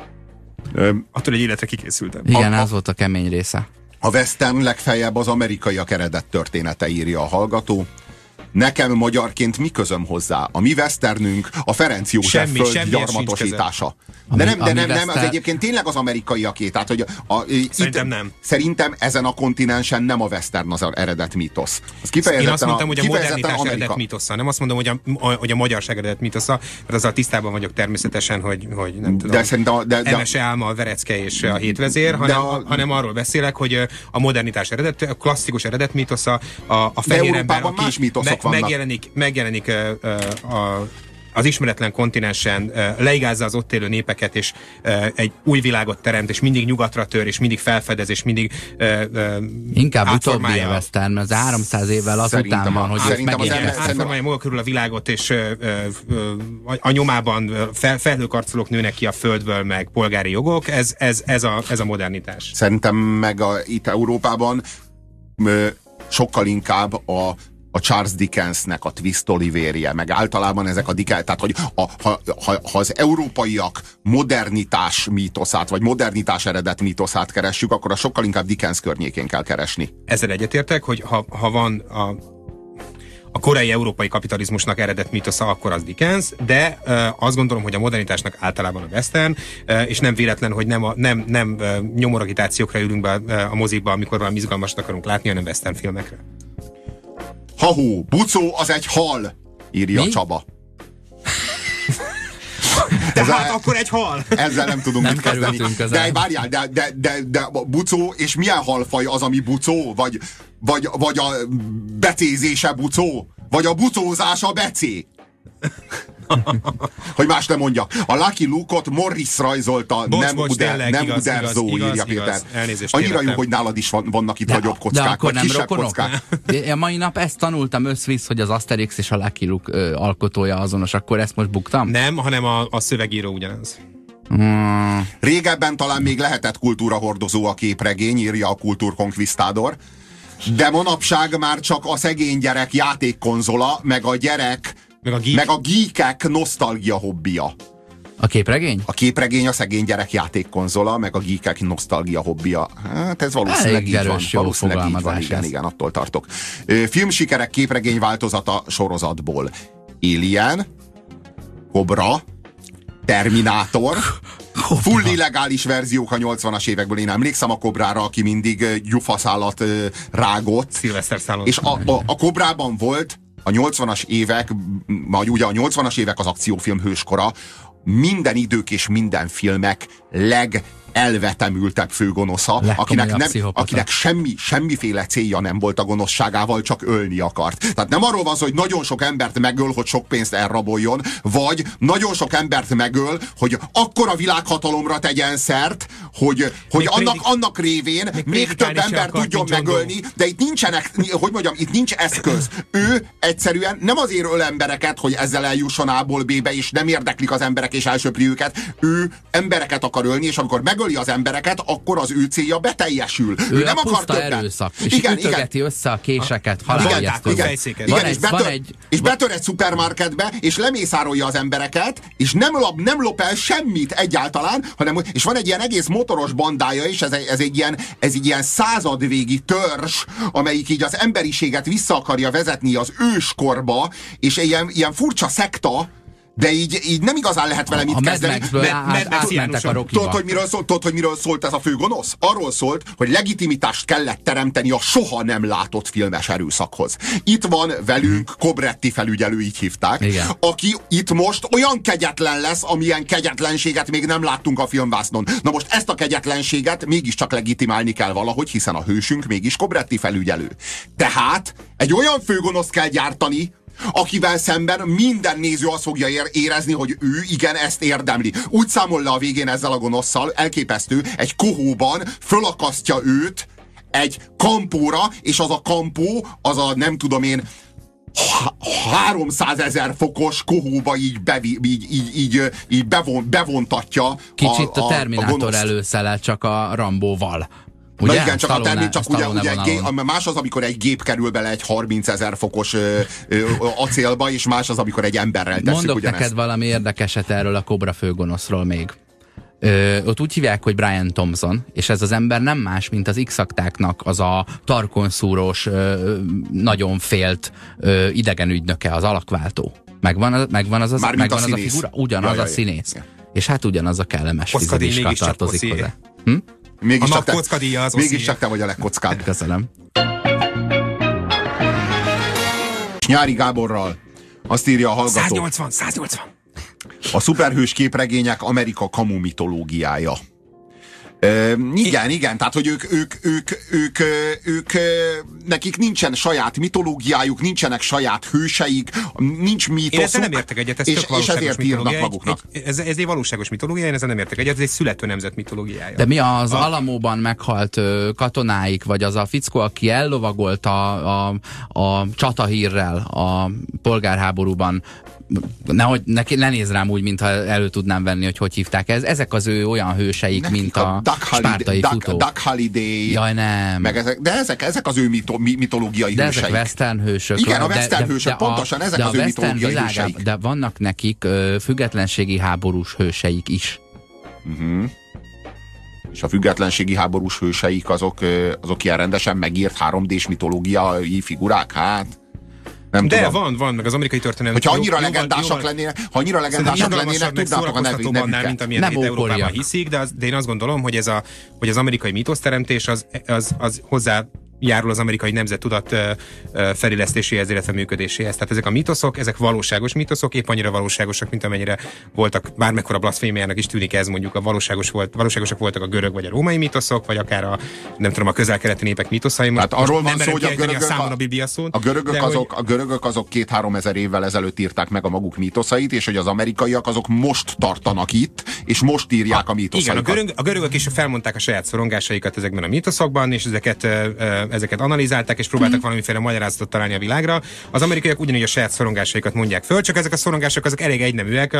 Attól egy életre kikészültem. Igen, az volt a kemény része. A western legfeljebb az amerikaiak eredet története, írja a hallgató. Nekem magyarként mi közöm hozzá? A mi westernünk a Ferenc József föld gyarmatosítása. De nem, az egyébként tényleg az amerikaiaké. Tehát, hogy szerintem nem. Szerintem ezen a kontinensen nem a western az eredet mítosz. Én azt mondtam, hogy a modernitás eredet mítosza. Nem azt mondom, hogy a magyarság eredet mítosza, mert azzal tisztában vagyok természetesen, hogy nem tudom, Emese Álma, a Verecke és a Hétvezér, hanem arról beszélek, hogy a modernitás eredet, a klasszikus eredet mítosza, a fehér ember, aki megjelenik az ismeretlen kontinensen, leigázza az ott élő népeket, és egy új világot teremt, és mindig nyugatra tör, és mindig felfedez, és mindig inkább utóbbi a western, mert az 300 évvel azután van, hogy átformálja maga körül a világot, és a nyomában felhőkarcolók nőnek ki a földből, meg polgári jogok, ez a modernitás. Szerintem meg itt Európában sokkal inkább a Charles Dickensnek a Twist Oliverje, meg általában ezek a Dickens, tehát hogy ha az európaiak modernitás mítoszát, vagy modernitás eredet mítoszát keressük, akkor a sokkal inkább Dickens környékén kell keresni. Ezzel egyetértek, hogy ha van a korai európai kapitalizmusnak eredet mítosza, akkor az Dickens, de azt gondolom, hogy a modernitásnak általában a western, és nem véletlen, hogy nem nyomoragitációkra ülünk be a mozikba, amikor valami izgalmasat akarunk látni, hanem western filmekre. Ha-hó, Bucó az egy hal, írja Csaba. Tehát akkor egy hal. Ezzel nem tudunk mit kezdeni. De várjál, de Bucó, és milyen halfaj az, ami Bucó? Vagy a becézése Bucó? Vagy a bucózása becé? Hogy más nem mondja. A Lucky Luke-ot Morris rajzolta, nem Uderzó, írja Péter. Annyira jó, hogy nálad is vannak itt nagyobb kockák, vagy kisebb kockák. A mai nap ezt tanultam összvisz, hogy az Asterix és a Lucky Luke alkotója azonos, akkor ezt most buktam? Nem, hanem a szövegíró ugyanaz. Régebben talán még lehetett kultúrahordozó a képregény, írja a Kultúrkonkvisztádor, de manapság már csak a szegény gyerek játékkonzola, meg a geekek nosztalgia hobbija. A képregény? A képregény a szegény gyerek játékkonzola, meg a geekek nosztalgia hobbija. Hát ez valószínűleg így van. Valószínűleg így van, igen, attól tartok. Filmsikerek képregény változata sorozatból. Alien, Cobra, Terminátor, full illegális verziók a 80-as évekből. Én emlékszem a Cobrára, aki mindig gyufaszállat rágott. Sylvester Stallone. És a Cobrában volt a 80-as évek, vagy ugye a 80-as évek az akciófilm hőskora, minden idők és minden filmek elvetemültebb főgonosza, akinek semmiféle célja nem volt a gonoszságával, csak ölni akart. Tehát nem arról van szó, hogy nagyon sok embert megöl, hogy sok pénzt elraboljon, vagy nagyon sok embert megöl, hogy akkora világhatalomra tegyen szert, hogy annak révén még több embert tudjon megölni, de itt nincsenek, hogy mondjam, itt nincs eszköz. Ő egyszerűen nem azért öl embereket, hogy ezzel eljusson A-ból B-be, és nem érdeklik az emberek, és elsöpri őket. Ő embereket akar ölni, és amikor megöli az embereket, akkor az ő célja beteljesül. Ő nem akar többet. Erőszak, és ütögeti össze a késeket, és betör egy szupermarketbe, és lemészárolja az embereket, és nem lop el semmit egyáltalán, és van egy ilyen egész motoros bandája, és ez egy ilyen századvégi törzs, amelyik így az emberiséget vissza akarja vezetni az őskorba, és ilyen furcsa szekta, de így nem igazán lehet vele mit kezdeni. Tudod, hogy miről szólt ez a főgonosz? Arról szólt, hogy legitimitást kellett teremteni a soha nem látott filmes erőszakhoz. Itt van velünk Cobretti felügyelő, így hívták, igen, aki itt most olyan kegyetlen lesz, amilyen kegyetlenséget még nem láttunk a filmvásznon. Na most ezt a kegyetlenséget mégiscsak legitimálni kell valahogy, hiszen a hősünk mégis Cobretti felügyelő. Tehát egy olyan főgonoszt kell gyártani, akivel szemben minden néző azt fogja érezni, hogy ő igen, ezt érdemli. Úgy számol le a végén ezzel a gonoszszal, elképesztő, egy kohóban fölakasztja őt egy kampóra, és az a kampó, az a nem tudom én 300 000 fokos kohóba így bevontatja kicsit a Terminátor előszele, csak a Rambóval. Ugye? Na igen, csak más az, amikor egy gép kerül bele egy 30 000 fokos acélba, és más az, amikor egy emberrel teszik mondok ugyanezt. Neked valami érdekeset erről a Cobra főgonoszról még. Ott úgy hívják, hogy Brian Thompson, és ez az ember nem más, mint az X-aktáknak az a tarkonszúrós, nagyon félt idegen ügynöke, az alakváltó. Megvan az a figura? Ugyanaz a színész. Ja. És hát ugyanaz a kellemes fizediska tartozik hozzá. Mégis te vagy a legkockább. Köszönöm. Nyári Gáborral azt írja a hallgató. 180. A szuperhős képregények Amerika kamu mitológiája. Igen, tehát, hogy ők nekik nincsen saját mitológiájuk, nincsenek saját hőseik, nincs mítoszuk. Én ezzel nem értek egyet, és ezért írnak maguknak. Ez egy valós mitológia, én ezzel nem értek egyet, ez egy születő nemzet mitológiája. De mi az Alamóban meghalt katonáik, vagy az a fickó, aki ellovagolt a csatahírrel a polgárháborúban, nehogy ne nézz rám úgy, mintha elő tudnám venni, hogy hívták ez. Ezek az ő olyan hőseik, nekik mint a spártai futó. Duck Holiday. Jaj, nem. De ezek az ő mitológiai de hőseik. Ezek western hősök. Igen, a western hősök, pontosan ezek az ő mitológiai hőseik. De vannak nekik függetlenségi háborús hőseik is. És a függetlenségi háborús hőseik azok ilyen rendesen megírt 3D-s mitológiai figurák? Hát... Nem de tudom. van, meg az amerikai történelem. Hogyha annyira legendásak lennének, tudnátok a nevüket. Mint amilyen itt Európában hiszik, de én azt gondolom, hogy az amerikai mítoszteremtés az hozzá járul az amerikai nemzettudat felélesztéséhez, illetve működéséhez. Tehát ezek a mítoszok, ezek valóságos mítoszok, épp annyira valóságosak, mint amennyire voltak, bármekkora blaszfémiának is tűnik ez, mondjuk valóságosak voltak a görög vagy a római mítoszok, vagy akár a közel-keleti népek mítoszai. Hát arról van szó, hogy a görögök azok 2-3 ezer évvel ezelőtt írták meg a maguk mítoszait, és hogy az amerikaiak azok most tartanak itt, és most írják a mítoszaikat. Igen, a görögök is felmondták a saját szorongásaikat ezekben a mítoszokban, és ezeket analizálták, és próbáltak valamiféle magyarázatot találni a világra. Az amerikaiak ugyanígy a saját szorongásaikat mondják föl, csak ezek a szorongások azok elég egyneműek,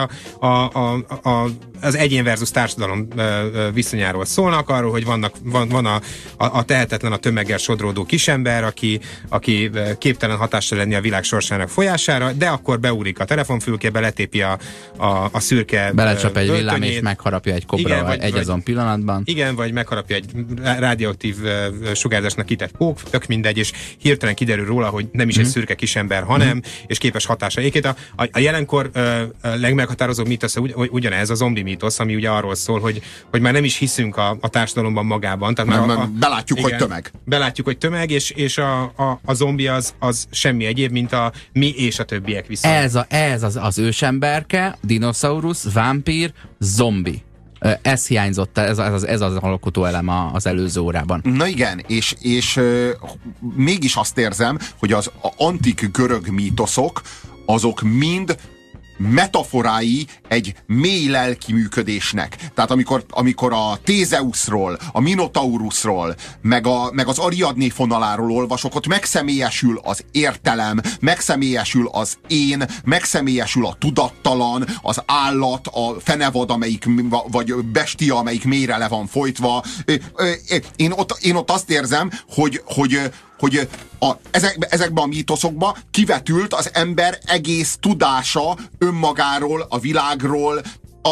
az egyén versus társadalom viszonyáról szólnak, arról, hogy van a tehetetlen, a tömeggel sodródó kisember, aki képtelen hatással lenni a világ sorsának folyására, de akkor beúrik a telefonfülkébe, letépi a szürke belecsap egy villám és megharapja egy kobra azon pillanatban. Igen, vagy megharapja egy radioaktív sugárzásnak kitett pók, tök mindegy, és hirtelen kiderül róla, hogy nem is egy szürke kisember, hanem, és képes hatásra. Egyébként a jelenkor legmeghatározóbb mítosz ugyanez, a zombi mítosz, ami ugye arról szól, hogy már nem is hiszünk a társadalomban magában. Tehát belátjuk, hogy tömeg. Belátjuk, hogy tömeg, és a zombi az semmi egyéb, mint a mi és a többiek viszont. Ez az ősemberke, dinoszaurusz, vámpír, zombi. Ez hiányzott, ez az alkotó elem az előző órában. Na igen, és mégis azt érzem, hogy az antik görög mítoszok, azok mind metaforái egy mély lelki működésnek. Tehát amikor a Tézeuszról, a Minotaurusról, meg az Ariadné fonaláról olvasok, ott megszemélyesül az értelem, megszemélyesül az én, megszemélyesül a tudattalan, az állat, a fenevad, vagy bestia, amelyik mélyre le van folytva. Én ott azt érzem, hogy ezekben a mítoszokban kivetült az ember egész tudása önmagáról, a világról.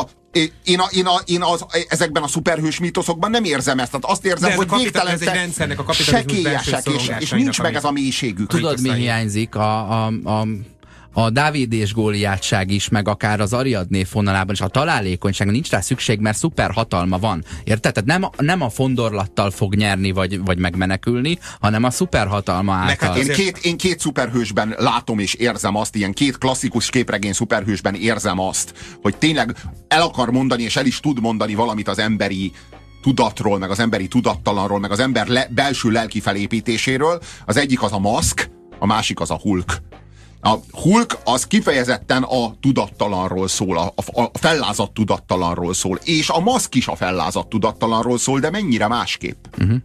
Ezekben a szuperhős mítoszokban nem érzem ezt. Tehát azt érzem, hogy végtelen sekélyesek, és nincs meg ez a mélységük. Tudod, mi hiányzik? A Dávid és Góliátság is, meg akár az Ariadné fonalában is, a találékonyság, nincs rá szükség, mert szuper hatalma van. Érted? Tehát nem a fondorlattal fog nyerni, vagy megmenekülni, hanem a szuper hatalma által. Én két szuperhősben látom és érzem azt, ilyen két klasszikus képregény szuperhősben érzem azt, hogy tényleg el akar mondani, és el is tud mondani valamit az emberi tudatról, meg az emberi tudattalanról, meg az ember belső lelki felépítéséről. Az egyik az a Musk, a másik az a Hulk. A Hulk az kifejezetten a tudattalanról szól, a fellázadt tudattalanról szól, és a Musk is a fellázadt tudattalanról szól, de mennyire másképp.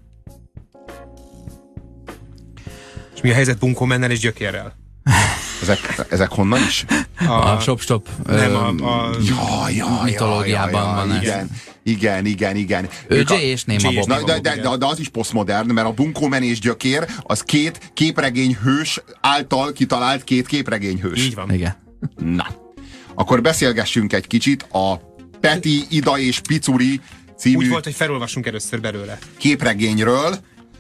És mi a helyzet Bunkó Mennel és Gyökérrel? Ezek honnan is? A Shop nem, mitológiában van ez. Igen. Ő Jay és Néma Bob. De az is posztmodern, mert a Bunkó Men és Gyökér az két képregényhős által kitalált két képregényhős. Így van. Igen. Na, akkor beszélgessünk egy kicsit a Peti, Ida és Picuri című úgy volt, hogy felolvassunk először belőle. képregényről,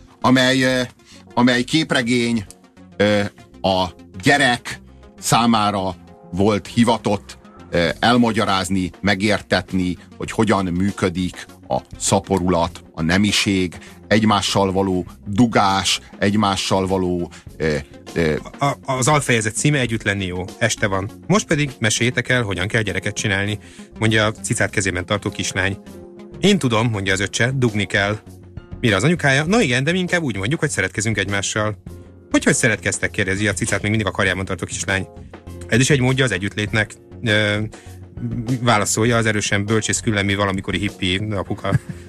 amely képregény a gyerek számára volt hivatott elmagyarázni, megértetni, hogy hogyan működik a szaporulat, a nemiség, egymással való dugás, egymással való... Az alfejezet címe Együtt lenni jó. Este van. Most pedig meséljétek el, hogyan kell gyereket csinálni, mondja a cicát kezében tartó kislány. Én tudom, mondja az öccse, dugni kell. Mire az anyukája? Na igen, de mi inkább úgy mondjuk, hogy szeretkezünk egymással. Hogy szeretkeztek, kérdezi a cicát még mindig a karjában tartó kislány. Ez is egy módja az együttlétnek. Válaszolja az erősen bölcsész küllemű valamikori hippi apuka.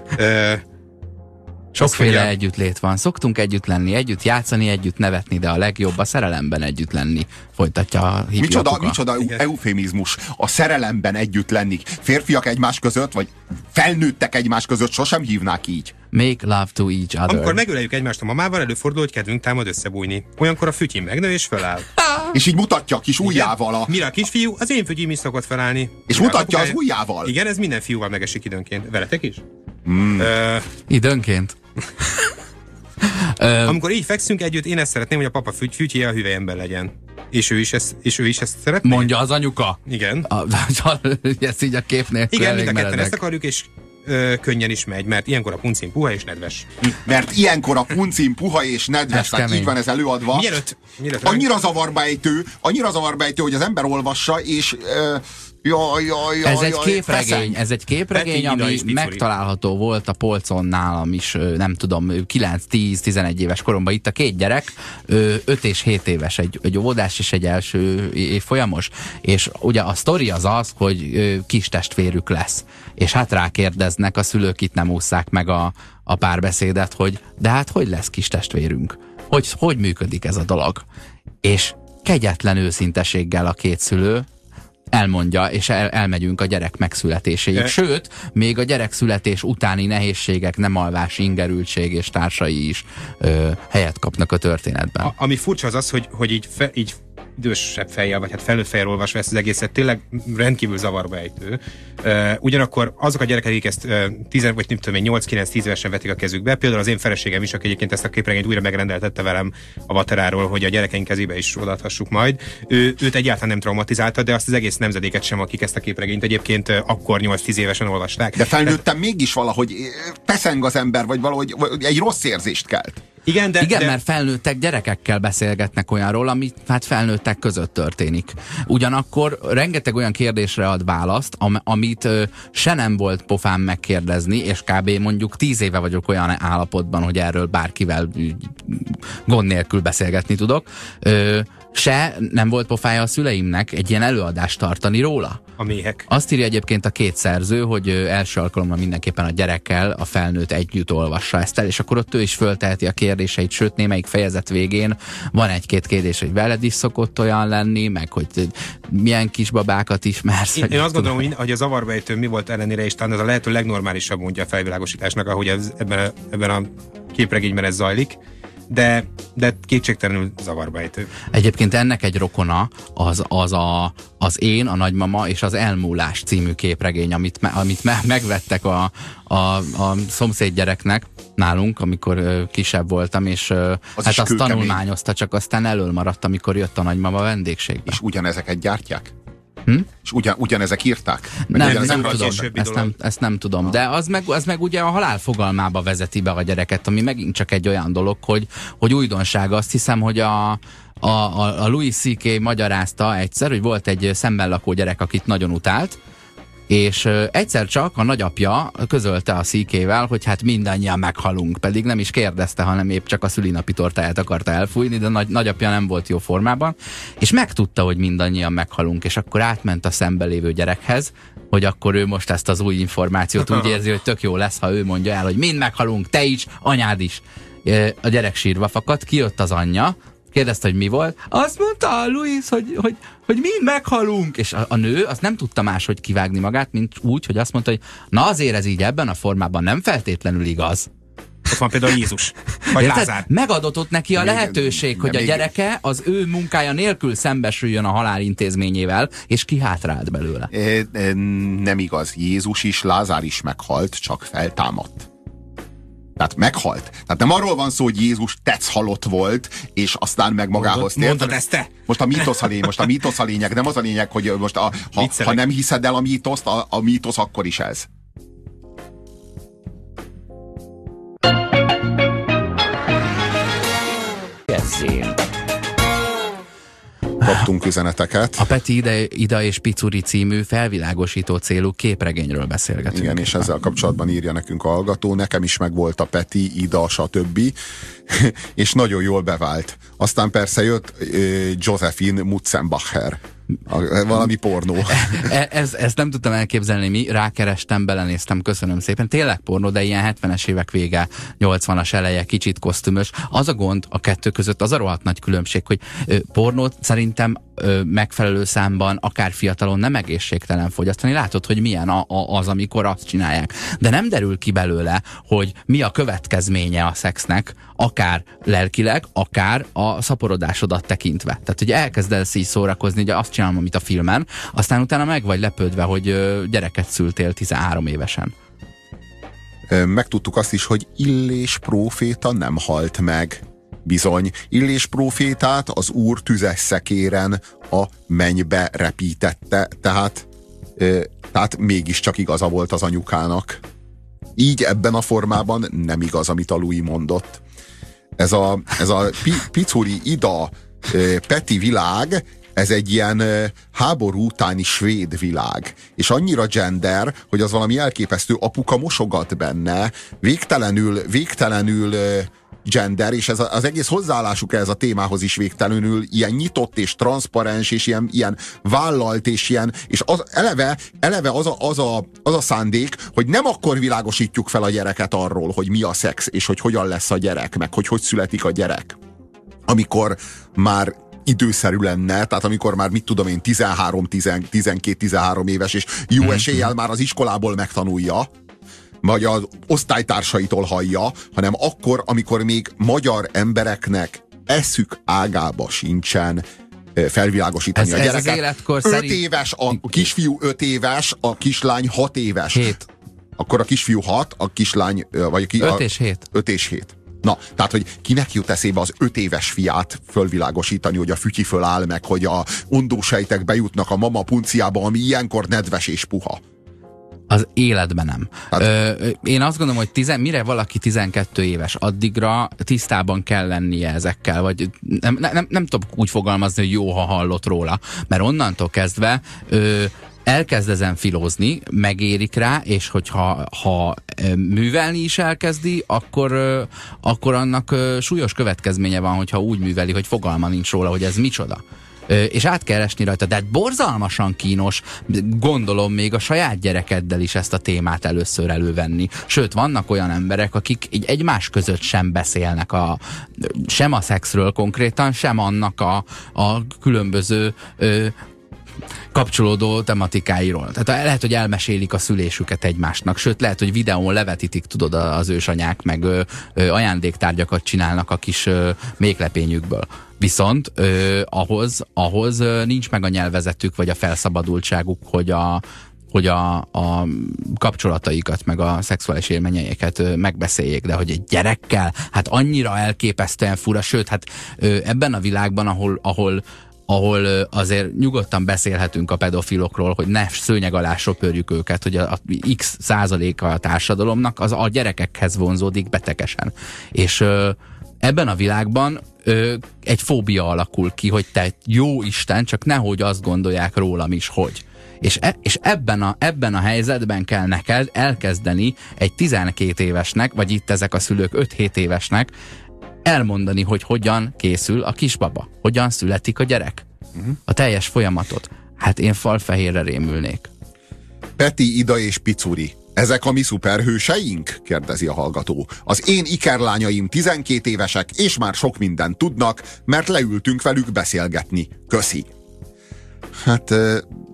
Sokféle együttlét van. Szoktunk együtt lenni, együtt játszani, együtt nevetni, de a legjobb a szerelemben együtt lenni. Folytatja a hippi apuka. Micsoda eufémizmus. A szerelemben együtt lenni. Férfiak egymás között, vagy felnőttek egymás között sosem hívnák így. Make love to each other. Amikor megöleljük egymást a mamával, előfordul, hogy kedvünk támad összebújni. Olyankor a fütyim megnő és föláll. És így mutatja a kis ujjával. Mire a kisfiú, az én fütyim is szokott felállni. És mire mutatja az ujjával. Igen, ez minden fiúval megesik időnként. Veletek is? Időnként. Amikor így fekszünk együtt, én ezt szeretném, hogy a papa fütyje a hüvelyemben legyen. És ő is ezt szeretné? Mondja az anyuka. Igen. Ez így a képnél. Igen, mind a ketten ezt akarjuk, és könnyen is megy, mert ilyenkor a puncim puha és nedves. Mert ilyenkor a puncim puha és nedves, tehát így van ez előadva. Mielőtt annyira zavarba ejtő, hogy az ember olvassa, és ez egy képregény, ami megtalálható volt a polcon nálam is, nem tudom, 9-10-11 éves koromban. Itt a két gyerek, 5 és 7 éves, egy óvodás és egy első évfolyamos, és ugye a sztori az, hogy kis testvérük lesz. És hát rákérdeznek a szülők, itt nem ússzák meg a párbeszédet, hogy de hát hogy lesz kis testvérünk? Hogy működik ez a dolog? És kegyetlen őszinteséggel a két szülő elmondja, és elmegyünk a gyerek megszületéséig. Sőt, még a gyerekszületés utáni nehézségek, nem alvás, ingerültség és társai is helyet kapnak a történetben. Ami furcsa az, hogy így idősebb fejjel, vagy hát felnőtt fejjel olvasva ezt az egészet, tényleg rendkívül zavarba ejtő. Ugyanakkor azok a gyerekek, akik ezt 8-9-10 évesen vetik a kezükbe, például az én feleségem is, aki egyébként ezt a képregényt újra megrendeltette velem a Vateráról, hogy a gyerekeink kezébe is odaadhassuk majd. Őt egyáltalán nem traumatizálta, de azt az egész nemzedéket sem, akik ezt a képregényt egyébként akkor 8-10 évesen olvasták. De felnőttem mégis valahogy peszeng az ember, vagy valahogy egy rossz érzést kelt. Igen, mert felnőttek gyerekekkel beszélgetnek olyanról, amit hát felnőttek között történik. Ugyanakkor rengeteg olyan kérdésre ad választ, amit se nem volt pofám megkérdezni, és kb. Mondjuk 10 éve vagyok olyan állapotban, hogy erről bárkivel gond nélkül beszélgetni tudok. Se nem volt pofája a szüleimnek egy ilyen előadást tartani róla. A méhek. Azt írja egyébként a két szerző, hogy első alkalommal mindenképpen a gyerekkel a felnőtt együtt olvassa ezt el, és akkor ott ő is fölteheti a kérdéseit, sőt némelyik fejezet végén van egy-két kérdés, hogy veled is szokott olyan lenni, meg hogy milyen kisbabákat ismersz. Én azt gondolom, hogy a zavarbejtő mi volt ellenére, és talán ez a lehető legnormálisabb módja a felvilágosításnak, ahogy ebben a képregényben ez zajlik. De kétségtelenül zavarba ejtő. Egyébként ennek egy rokona az Én, a Nagymama és az Elmúlás című képregény, amit megvettek a szomszéd gyereknek nálunk, amikor kisebb voltam, és hát azt tanulmányozta, csak aztán elől maradt, amikor jött a nagymama vendégségbe. És ugyanezeket gyártják? És ugyanezek írták? Nem tudom, ezt nem tudom. De az meg ugye a halál fogalmába vezeti be a gyereket, ami megint csak egy olyan dolog, hogy újdonság. Azt hiszem, hogy a Louis C.K. magyarázta egyszer, hogy volt egy szemben lakó gyerek, akit nagyon utált, és egyszer csak a nagyapja közölte a C.K.-vel, hogy hát mindannyian meghalunk, pedig nem is kérdezte, hanem épp csak a szülinapi tortáját akarta elfújni, de nagyapja nem volt jó formában, és megtudta, hogy mindannyian meghalunk, és akkor átment a szembe lévő gyerekhez, hogy akkor ő most ezt az új információt úgy érzi, hogy tök jó lesz, ha ő mondja el, hogy mind meghalunk, te is, anyád is. A gyerek sírva fakadt, kijött az anyja, kérdezte, hogy mi volt. Azt mondta a Louis, hogy mind meghalunk. És a nő azt nem tudta máshogy kivágni magát, mint úgy, hogy azt mondta, hogy na azért ez így ebben a formában nem feltétlenül igaz. Ott van például Jézus, vagy Lázár. Megadott neki a lehetőség, hogy a gyereke az ő munkája nélkül szembesüljön a halál intézményével, és kihátrált belőle. Nem igaz. Jézus is, Lázár is meghalt, csak feltámadt. Tehát meghalt. Tehát nem arról van szó, hogy Jézus halott volt, és aztán meg magához tért. Mondod ezt te? Most a mítosz a lényeg. Nem az a lényeg, hogy most ha nem hiszed el a mítoszt, a mítosz akkor is ez. Kaptunk üzeneteket. A Peti Ida és Picuri című felvilágosító célú képregényről beszélgetünk. Igen, és ezzel kapcsolatban írja nekünk a hallgató, nekem is megvolt a Peti, Ida, stb. És nagyon jól bevált. Aztán persze jött Josephine Mutzenbacher. Valami pornó. Ezt nem tudtam elképzelni, mi rákerestem, belenéztem, köszönöm szépen. Tényleg pornó, de ilyen 70-es évek vége, 80-as eleje, kicsit kosztümös. Az a gond a kettő között, az a rohadt nagy különbség, hogy pornót szerintem megfelelő számban, akár fiatalon nem egészségtelen fogyasztani. Látod, hogy milyen az, amikor azt csinálják. De nem derül ki belőle, hogy mi a következménye a szexnek, akár lelkileg, akár a szaporodásodat tekintve. Tehát, hogy elkezdesz így szórakozni, hogy azt csinálom, amit a filmen, aztán utána meg vagy lepődve, hogy gyereket szültél 13 évesen. Megtudtuk azt is, hogy Illés próféta nem halt meg. Bizony, Illés prófétát az Úr tüzes szekéren a mennybe repítette, tehát mégiscsak igaza volt az anyukának. Így ebben a formában nem igaz, amit a Louis mondott. Ez a Picuri, Ida, Peti világ, ez egy ilyen háború utáni svéd világ. És annyira gender, hogy az valami elképesztő, apuka mosogat benne, végtelenül gender, és ez az egész hozzáállásuk ez a témához is végtelenül ilyen nyitott és transzparens, és ilyen vállalt, és ilyen, és eleve az a szándék, hogy nem akkor világosítjuk fel a gyereket arról, hogy mi a szex, és hogy hogyan lesz a gyerek, meg hogy születik a gyerek. Amikor már időszerű lenne, tehát amikor már mit tudom én 12-13 éves, és jó eséllyel már az iskolából megtanulja, vagy az osztálytársaitól hallja, hanem akkor, amikor még magyar embereknek eszük ágába sincsen felvilágosítani a gyereket. Ez életkor 5 szerint... éves, a kisfiú 5 éves, a kislány 6 éves. 7. Akkor a kisfiú 6, a kislány... 5 és 7. 5 és 7. Na, tehát, hogy kinek jut eszébe az 5 éves fiát fölvilágosítani, hogy a fütyi föláll meg, hogy a ondósejtek bejutnak a mama punciába, ami ilyenkor nedves és puha. Az életben nem. Én azt gondolom, hogy mire valaki 12 éves, addigra tisztában kell lennie ezekkel, vagy nem tudok úgy fogalmazni, hogy jó, ha hallott róla, mert onnantól kezdve elkezd ezen filózni, megérik rá, és hogyha művelni is elkezdi, akkor annak súlyos következménye van, hogyha úgy műveli, hogy fogalma nincs róla, hogy ez micsoda. És át kell esni rajta, de borzalmasan kínos, gondolom még a saját gyerekeddel is ezt a témát először elővenni. Sőt, vannak olyan emberek, akik így egymás között sem beszélnek sem a szexről konkrétan, sem annak a különböző kapcsolódó tematikáiról. Tehát lehet, hogy elmesélik a szülésüket egymásnak, sőt, lehet, hogy videón levetítik, tudod, az ősanyák, meg ajándéktárgyakat csinálnak a kis méklepényükből. Viszont ahhoz nincs meg a nyelvezetük, vagy a felszabadultságuk, hogy a kapcsolataikat, meg a szexuális élményeiket megbeszéljék, de hogy egy gyerekkel, hát annyira elképesztően fura, sőt, hát ebben a világban, ahol azért nyugodtan beszélhetünk a pedofilokról, hogy ne szőnyeg alá söpörjük őket, hogy a X százaléka a társadalomnak az a gyerekekhez vonzódik betegesen. És ebben a világban egy fóbia alakul ki, hogy te jó Isten, csak nehogy azt gondolják rólam is, hogy. És ebben a helyzetben kell neked elkezdeni egy 12 évesnek, vagy itt ezek a szülők 5-7 évesnek elmondani, hogy hogyan készül a kisbaba, hogyan születik a gyerek. A teljes folyamatot. Hát én falfehérre rémülnék. Peti, Ida és Picuri. Ezek a mi szuperhőseink? Kérdezi a hallgató. Az én ikerlányaim 12 évesek, és már sok mindent tudnak, mert leültünk velük beszélgetni. Köszi. Hát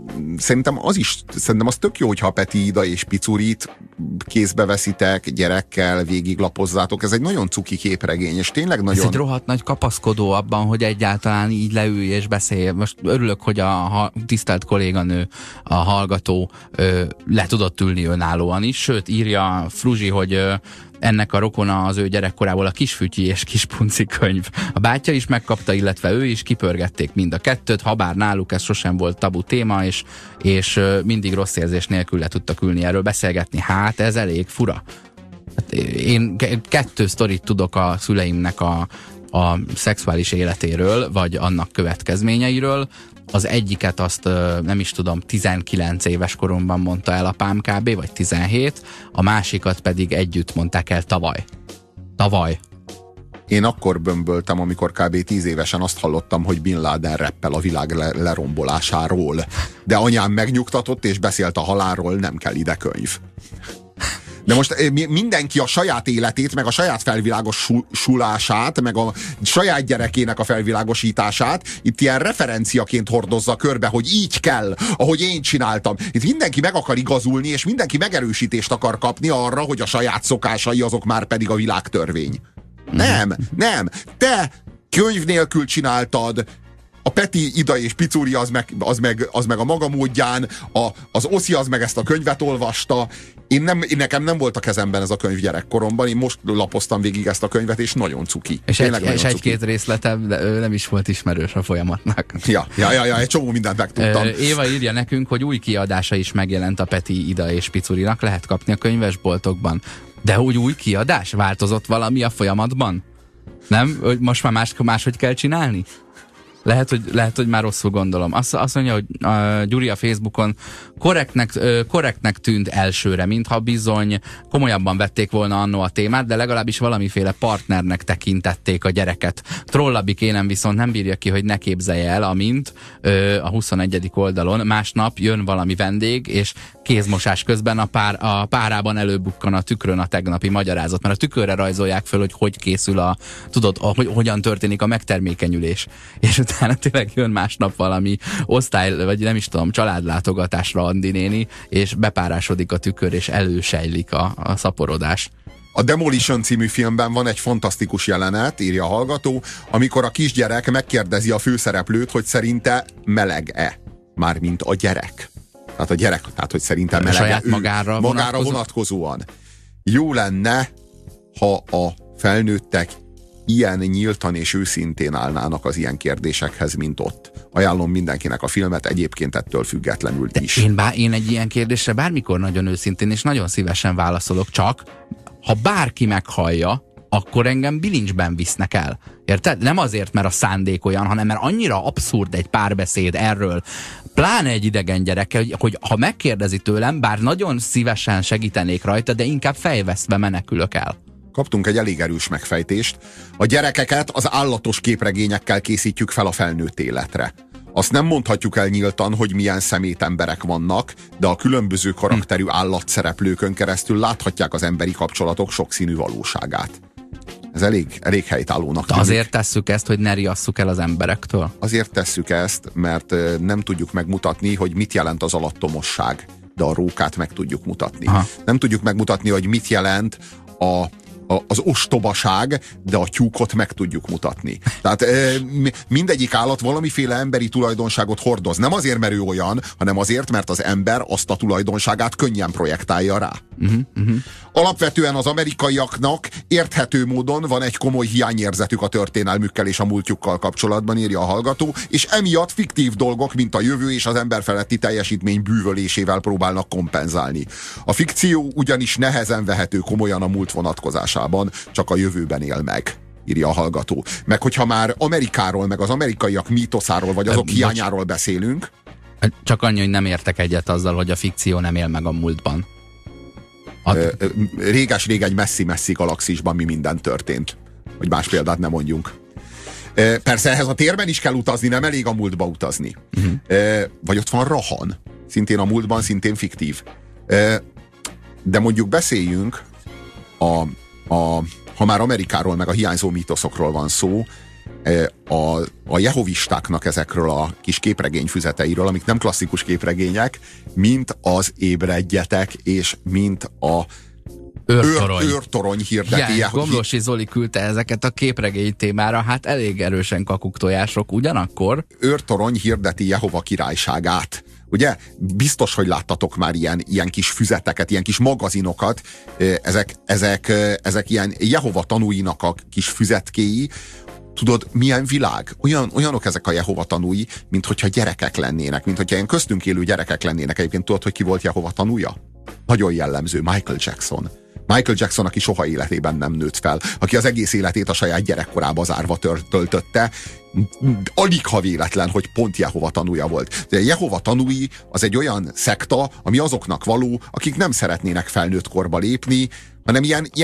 szerintem az tök jó, hogyha a Peti, Ida és Picurit kézbe veszitek, gyerekkel végiglapozzátok. Ez egy nagyon cuki képregény, és tényleg nagyon... Ez egy rohadt nagy kapaszkodó abban, hogy egyáltalán így leülj és beszélj. Most örülök, hogy a tisztelt kolléganő, a hallgató le tudott ülni önállóan is, sőt írja Fruzsi, hogy ennek a rokona az ő gyerekkorából a Kisfütyi és Kispunci könyv. A bátyja is megkapta, illetve ő is, kipörgették mind a kettőt, habár náluk ez sosem volt tabu téma, és mindig rossz érzés nélkül le tudtak ülni erről beszélgetni. Hát ez elég fura. Hát én 2 sztorit tudok a szüleimnek a szexuális életéről, vagy annak következményeiről. Az egyiket azt nem is tudom, 19 éves koromban mondta el apám kb. Vagy 17, a másikat pedig együtt mondták el tavaly. Én akkor bömböltem, amikor kb. 10 évesen azt hallottam, hogy Bin Laden reppel a világ lerombolásáról. De anyám megnyugtatott és beszélt a halálról, nem kell ide könyv. De most mindenki a saját életét, meg a saját felvilágosulását, meg a saját gyerekének a felvilágosítását itt ilyen referenciaként hordozza körbe, hogy így kell, ahogy én csináltam. Itt mindenki meg akar igazulni, és mindenki megerősítést akar kapni arra, hogy a saját szokásai azok már pedig a világtörvény. Nem. Te könyv nélkül csináltad, a Peti, Ida és Picuri az meg a maga módján, az Oszi az meg ezt a könyvet olvasta. Nekem nem volt a kezemben ez a könyv gyerekkoromban, én most lapoztam végig ezt a könyvet, és nagyon cuki. És egy-két részlete, de ő nem is volt ismerős a folyamatnak. Ja, egy csomó mindent megtudtam. Éva írja nekünk, hogy új kiadása is megjelent a Peti, Ida és Picurinak, lehet kapni a könyvesboltokban. De hogy új kiadás? Változott valami a folyamatban? Nem? Hogy most már máshogy kell csinálni? Lehet, hogy már rosszul gondolom. Azt mondja, hogy Gyuri a Facebookon korrektnek tűnt elsőre, mintha bizony komolyabban vették volna annó a témát, de legalábbis valamiféle partnernek tekintették a gyereket. Trollabik énem viszont nem bírja ki, hogy ne képzelje el, amint a 21. oldalon másnap jön valami vendég, és kézmosás közben a párában előbukkan a tükrön a tegnapi magyarázat, mert a tükörre rajzolják föl, hogy készül hogy hogyan történik a megtermékenyülés. És utána tényleg jön másnap valami osztály, vagy nem is tudom, családlátogatásra Andi néni, és bepárásodik a tükör, és elősejlik a szaporodás. A Demolition című filmben van egy fantasztikus jelenet, írja a hallgató, amikor a kisgyerek megkérdezi a főszereplőt, hogy szerinte meleg-e. Mármint a gyerek. Tehát hogy szerinte meleg-e saját magára vonatkozóan. Jó lenne, ha a felnőttek ilyen nyíltan és őszintén állnának az ilyen kérdésekhez, mint ott. Ajánlom mindenkinek a filmet, egyébként ettől függetlenül is. Én egy ilyen kérdésre bármikor nagyon őszintén és nagyon szívesen válaszolok, csak ha bárki meghallja, akkor engem bilincsben visznek el. Érted? Nem azért, mert a szándék olyan, hanem mert annyira abszurd egy párbeszéd erről, pláne egy idegen gyereke, hogy ha megkérdezi tőlem, bár nagyon szívesen segítenék rajta, de inkább fejvesztve menekülök el. Kaptunk egy elég erős megfejtést. A gyerekeket az állatos képregényekkel készítjük fel a felnőtt életre. Azt nem mondhatjuk el nyíltan, hogy milyen szemét emberek vannak, de a különböző karakterű állatszereplőkön keresztül láthatják az emberi kapcsolatok sokszínű valóságát. Ez elég helytállónak tűnik. Azért tesszük ezt, hogy ne riasszuk el az emberektől? Azért tesszük ezt, mert nem tudjuk megmutatni, hogy mit jelent az alattomosság, de a rókát meg tudjuk mutatni. Aha. Nem tudjuk megmutatni, hogy mit jelent az ostobaság, de a tyúkot meg tudjuk mutatni. Tehát mindegyik állat valamiféle emberi tulajdonságot hordoz. Nem azért, mert ő olyan, hanem azért, mert az ember azt a tulajdonságát könnyen projektálja rá. Alapvetően az amerikaiaknak érthető módon van egy komoly hiányérzetük a történelmükkel és a múltjukkal kapcsolatban, írja a hallgató, és emiatt fiktív dolgok, mint a jövő és az ember feletti teljesítmény bűvölésével próbálnak kompenzálni. A fikció ugyanis nehezen vehető komolyan a múlt vonatkozásában, csak a jövőben él meg, írja a hallgató. Meg hogyha már Amerikáról, meg az amerikaiak mítoszáról, vagy azok hiányáról beszélünk. Csak annyi, hogy nem értek egyet azzal, hogy a fikció nem él meg a múltban. Réges-rég egy messzi-messzi galaxisban mi minden történt. Hogy más példát nem mondjunk. Persze ehhez a térben is kell utazni, nem elég a múltba utazni. Vagy ott van Rahan. Szintén a múltban, szintén fiktív. De mondjuk beszéljünk ha már Amerikáról meg a hiányzó mítoszokról van szó, a jehovistáknak ezekről a kis képregényfüzeteiről, amik nem klasszikus képregények, mint az Ébredjetek, és mint a őrtorony hirdeti. Igen, Gomlosi Zoli küldte ezeket a képregény témára, hát elég erősen kakuktojások, ugyanakkor. Őrtorony hirdeti Jehova királyságát. Ugye? Biztos, hogy láttatok már ilyen kis füzeteket, ilyen kis magazinokat. Ezek ilyen Jehova tanúinak a kis füzetkéi. Tudod, milyen világ? Olyanok ezek a Jehova tanúi, mint hogyha gyerekek lennének, mint hogyha ilyen köztünk élő gyerekek lennének. Egyébként tudod, hogy ki volt Jehova tanúja? Nagyon jellemző, Michael Jackson. Michael Jackson, aki soha életében nem nőtt fel, aki az egész életét a saját gyerekkorába zárva töltötte, alig ha véletlen, hogy pont Jehova tanúja volt. De Jehova tanúi az egy olyan szekta, ami azoknak való, akik nem szeretnének felnőtt korba lépni, hanem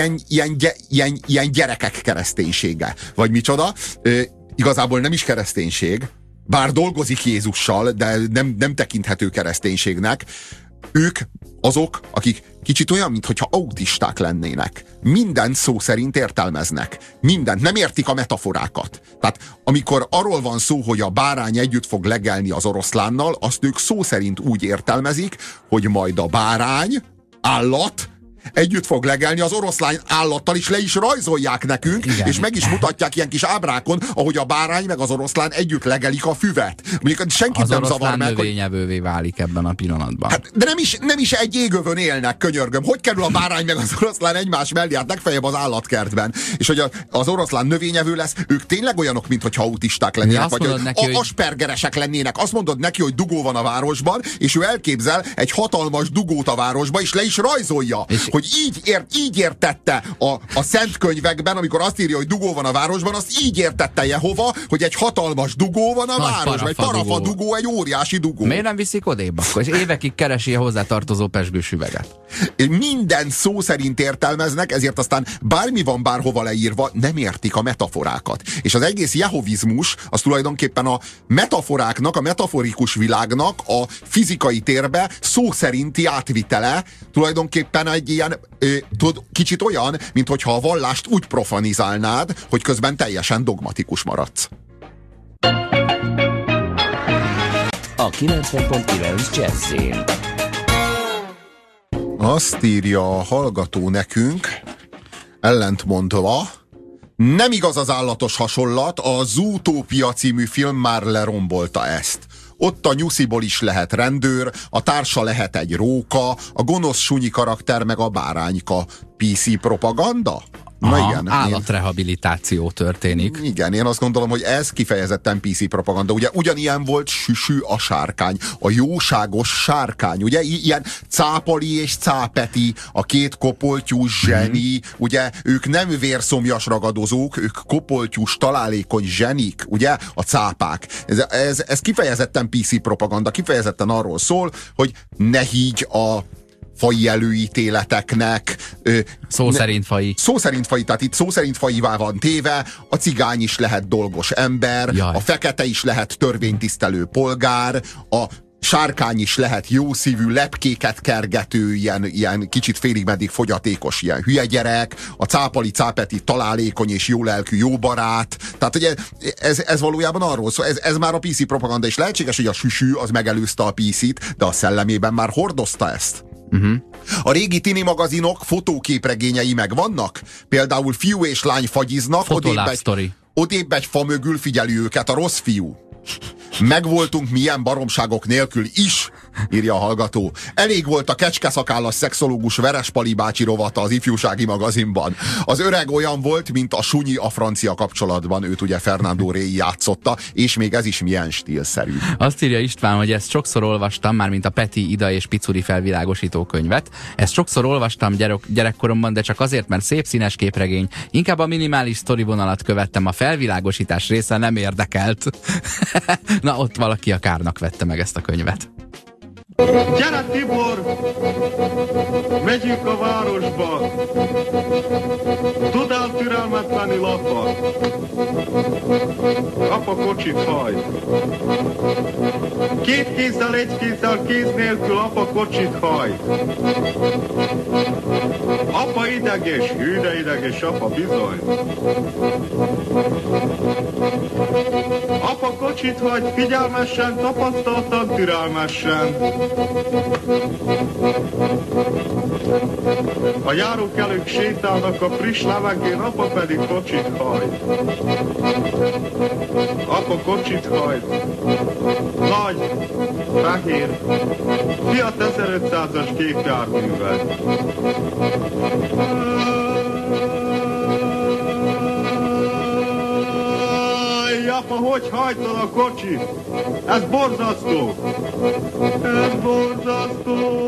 ilyen gyerekek kereszténysége. Vagy micsoda? Igazából nem is kereszténység, bár dolgozik Jézussal, de nem tekinthető kereszténységnek. Ők azok, akik kicsit olyan, mintha autisták lennének. Mindent szó szerint értelmeznek. Mindent, nem értik a metaforákat. Tehát amikor arról van szó, hogy a bárány együtt fog legelni az oroszlánnal, azt ők szó szerint úgy értelmezik, hogy majd a bárány, állat, együtt fog legelni az oroszlán állattal, és le is rajzolják nekünk, igen, és meg is mutatják ilyen kis ábrákon, ahogy a bárány meg az oroszlán együtt legelik a füvet. Mondjuk senkit az nem zavar meg. Az oroszlán növényevővé válik ebben a pillanatban. Hát, de nem is egy égövön élnek, könyörgöm. Hogy kerül a bárány meg az oroszlán egymás mellé? Hát legfeljebb az állatkertben. És hogy az oroszlán növényevő lesz, ők tényleg olyanok, mintha autisták lennének, vagy hogy neki, aspergeresek lennének. Azt mondod neki, hogy dugó van a városban, és ő elképzel egy hatalmas dugót a városba, és le is rajzolja. És hogy így értette a szent könyvekben, amikor azt írja, hogy dugó van a városban, azt így értette Jehova, hogy egy hatalmas dugó van a városban. Egy parafa dugó, egy óriási dugó. Miért nem viszik odébb akkor? És évekig keresi a hozzátartozó pezsgős üveget. Minden szó szerint értelmeznek, ezért aztán bármi van bárhova leírva, nem értik a metaforákat. És az egész jehovizmus az tulajdonképpen a metaforáknak, a metaforikus világnak a fizikai térbe szó szerinti átvitele, tulajdonképpen egy ilyen kicsit olyan, mint hogyha a vallást úgy profanizálnád, hogy közben teljesen dogmatikus maradsz. A 90.9 Jazzin. Azt írja a hallgató nekünk, ellentmondva, nem igaz az állatos hasonlat, a Zootopia című film már lerombolta ezt. Ott a nyusziból is lehet rendőr, a társa lehet egy róka, a gonosz sunyi karakter meg a bárányka. PC propaganda? Aha, igen, állatrehabilitáció történik. Igen, én azt gondolom, hogy ez kifejezetten PC propaganda. Ugye ugyanilyen volt Süsű a sárkány, a jóságos sárkány, ugye ilyen Cápali és Cápeti, a két kopoltyús zseni, ugye ők nem vérszomjas ragadozók, ők kopoltyús, találékony zsenik, ugye a cápák. Ez kifejezetten PC propaganda, kifejezetten arról szól, hogy ne higgy a faji előítéleteknek. Szó szerint faji. Szó szerint faji, tehát itt szó szerint fajivá van téve, a cigány is lehet dolgos ember, jaj, a fekete is lehet törvénytisztelő polgár, a sárkány is lehet jószívű, lepkéket kergető, ilyen kicsit félig meddig fogyatékos, ilyen hülye gyerek, a Cápali, Cápeti találékony és jólelkű jó barát. Tehát ugye ez valójában arról szól, ez már a PC propaganda, és lehetséges, hogy a Süsű az megelőzte a PC-t, de a szellemében már hordozta ezt. A régi tini magazinok fotóképregényei megvannak? Például fiú és lány fagyiznak, odébb egy fa mögül figyeli őket a rossz fiú. Megvoltunk milyen baromságok nélkül is, írja a hallgató. Elég volt a kecskeszakállas szexológus Verespali bácsi rovata az ifjúsági magazinban. Az öreg olyan volt, mint a sunyi a francia kapcsolatban, őt ugye Fernando Rey játszotta, és még ez is milyen stílszerű. Azt írja István, hogy ezt sokszor olvastam, már mint a Peti, Ida és Picuri felvilágosító könyvet. Ezt sokszor olvastam gyerekkoromban, de csak azért, mert szép színes képregény. Inkább a minimális sztorivonalat követtem, a felvilágosítás része nem érdekelt. Na, ott valaki a kárnak vette meg ezt a könyvet. Gyere, Tibor! Megyünk a városba! Tudál türelmet venni, Lapa? Apa kocsit hajt! Két kézzel, egy kézzel, kéz nélkül apa kocsit hajt. Apa ideges, hű de ideges apa bizony. Apa kocsit hajt figyelmesen, tapasztaltan, türelmesen. A járókelők sétálnak a friss levegőn, apa pedig kocsit hajt. Apa kocsit hajt. Nagy, fehér, Fiat 1500-as kék járművel. Apa, hogy hajtod a kocsit? Ez borzasztó! Ez borzasztó!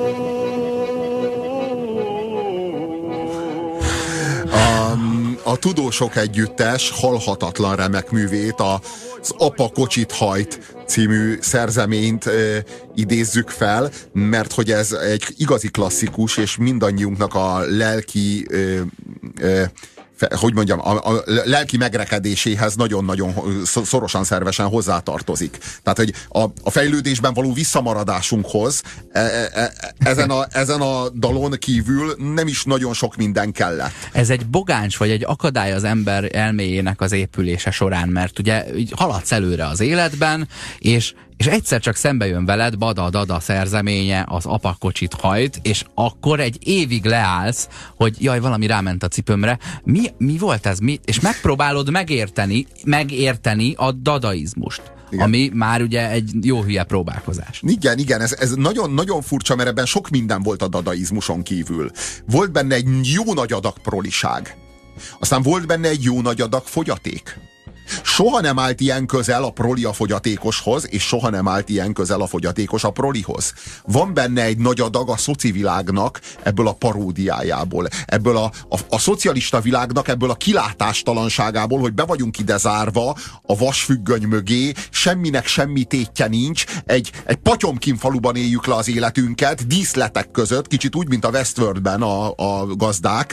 A Tudósok Együttes halhatatlan remek művét, az Apa kocsit hajt című szerzeményt idézzük fel, mert hogy ez egy igazi klasszikus, és mindannyiunknak a lelki hogy mondjam, a lelki megrekedéséhez nagyon-nagyon szorosan, szervesen hozzátartozik. Tehát, hogy a fejlődésben való visszamaradásunkhoz ezen a dalon kívül nem is nagyon sok minden kellett. Ez egy bogáncs, vagy egy akadály az ember elméjének az épülése során, mert ugye haladsz előre az életben, és egyszer csak szembe jön veled Bada-Dada szerzeménye, az Apa kocsit hajt, és akkor egy évig leállsz, hogy jaj, valami ráment a cipőmre. Mi volt ez? És megpróbálod megérteni a dadaizmust. Igen. Ami már ugye egy jó hülye próbálkozás. Igen, ez nagyon furcsa, mert ebben sok minden volt a dadaizmuson kívül. Volt benne egy jó nagy adag proliság. Aztán volt benne egy jó nagy adag fogyaték. Soha nem állt ilyen közel a proli a fogyatékoshoz, és soha nem állt ilyen közel a fogyatékos a prolihoz. Van benne egy nagy adag a szoci világnak ebből a paródiájából, ebből a szocialista világnak ebből a kilátástalanságából, hogy be vagyunk ide zárva a vasfüggöny mögé, semminek semmi tétje nincs, egy Patyomkin faluban éljük le az életünket, díszletek között, kicsit úgy, mint a Westworldben a gazdák,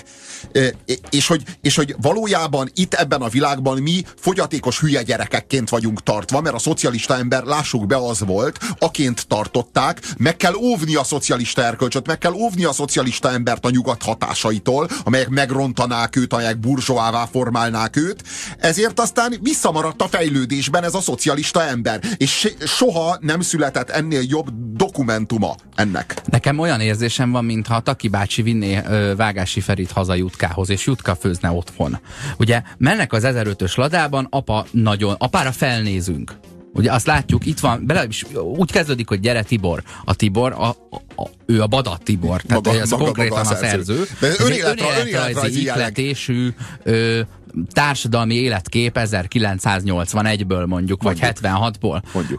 és hogy valójában itt ebben a világban mi fogyatékos hülye gyerekekként vagyunk tartva, mert a szocialista ember, lássuk be, az volt, aként tartották, meg kell óvni a szocialista erkölcsöt, meg kell óvni a szocialista embert a nyugat hatásaitól, amelyek megrontanák őt, amelyek burzsóává formálnák őt, ezért aztán visszamaradt a fejlődésben ez a szocialista ember, és soha nem született ennél jobb dokumentuma ennek. Nekem olyan érzésem van, mintha a Taki bácsi vinné Vágási Ferit haza Jutkához, és Jutka főzne otthon. Ugye mennek az 1005-ös ladában, apára felnézünk. Ugye azt látjuk, itt van, úgy kezdődik, hogy gyere Tibor. A Tibor, ő a Bada Tibor, tehát ez konkrétan a szerző. Önéletrajzi ihletésű társadalmi életkép 1981-ből mondjuk, vagy 76-ból.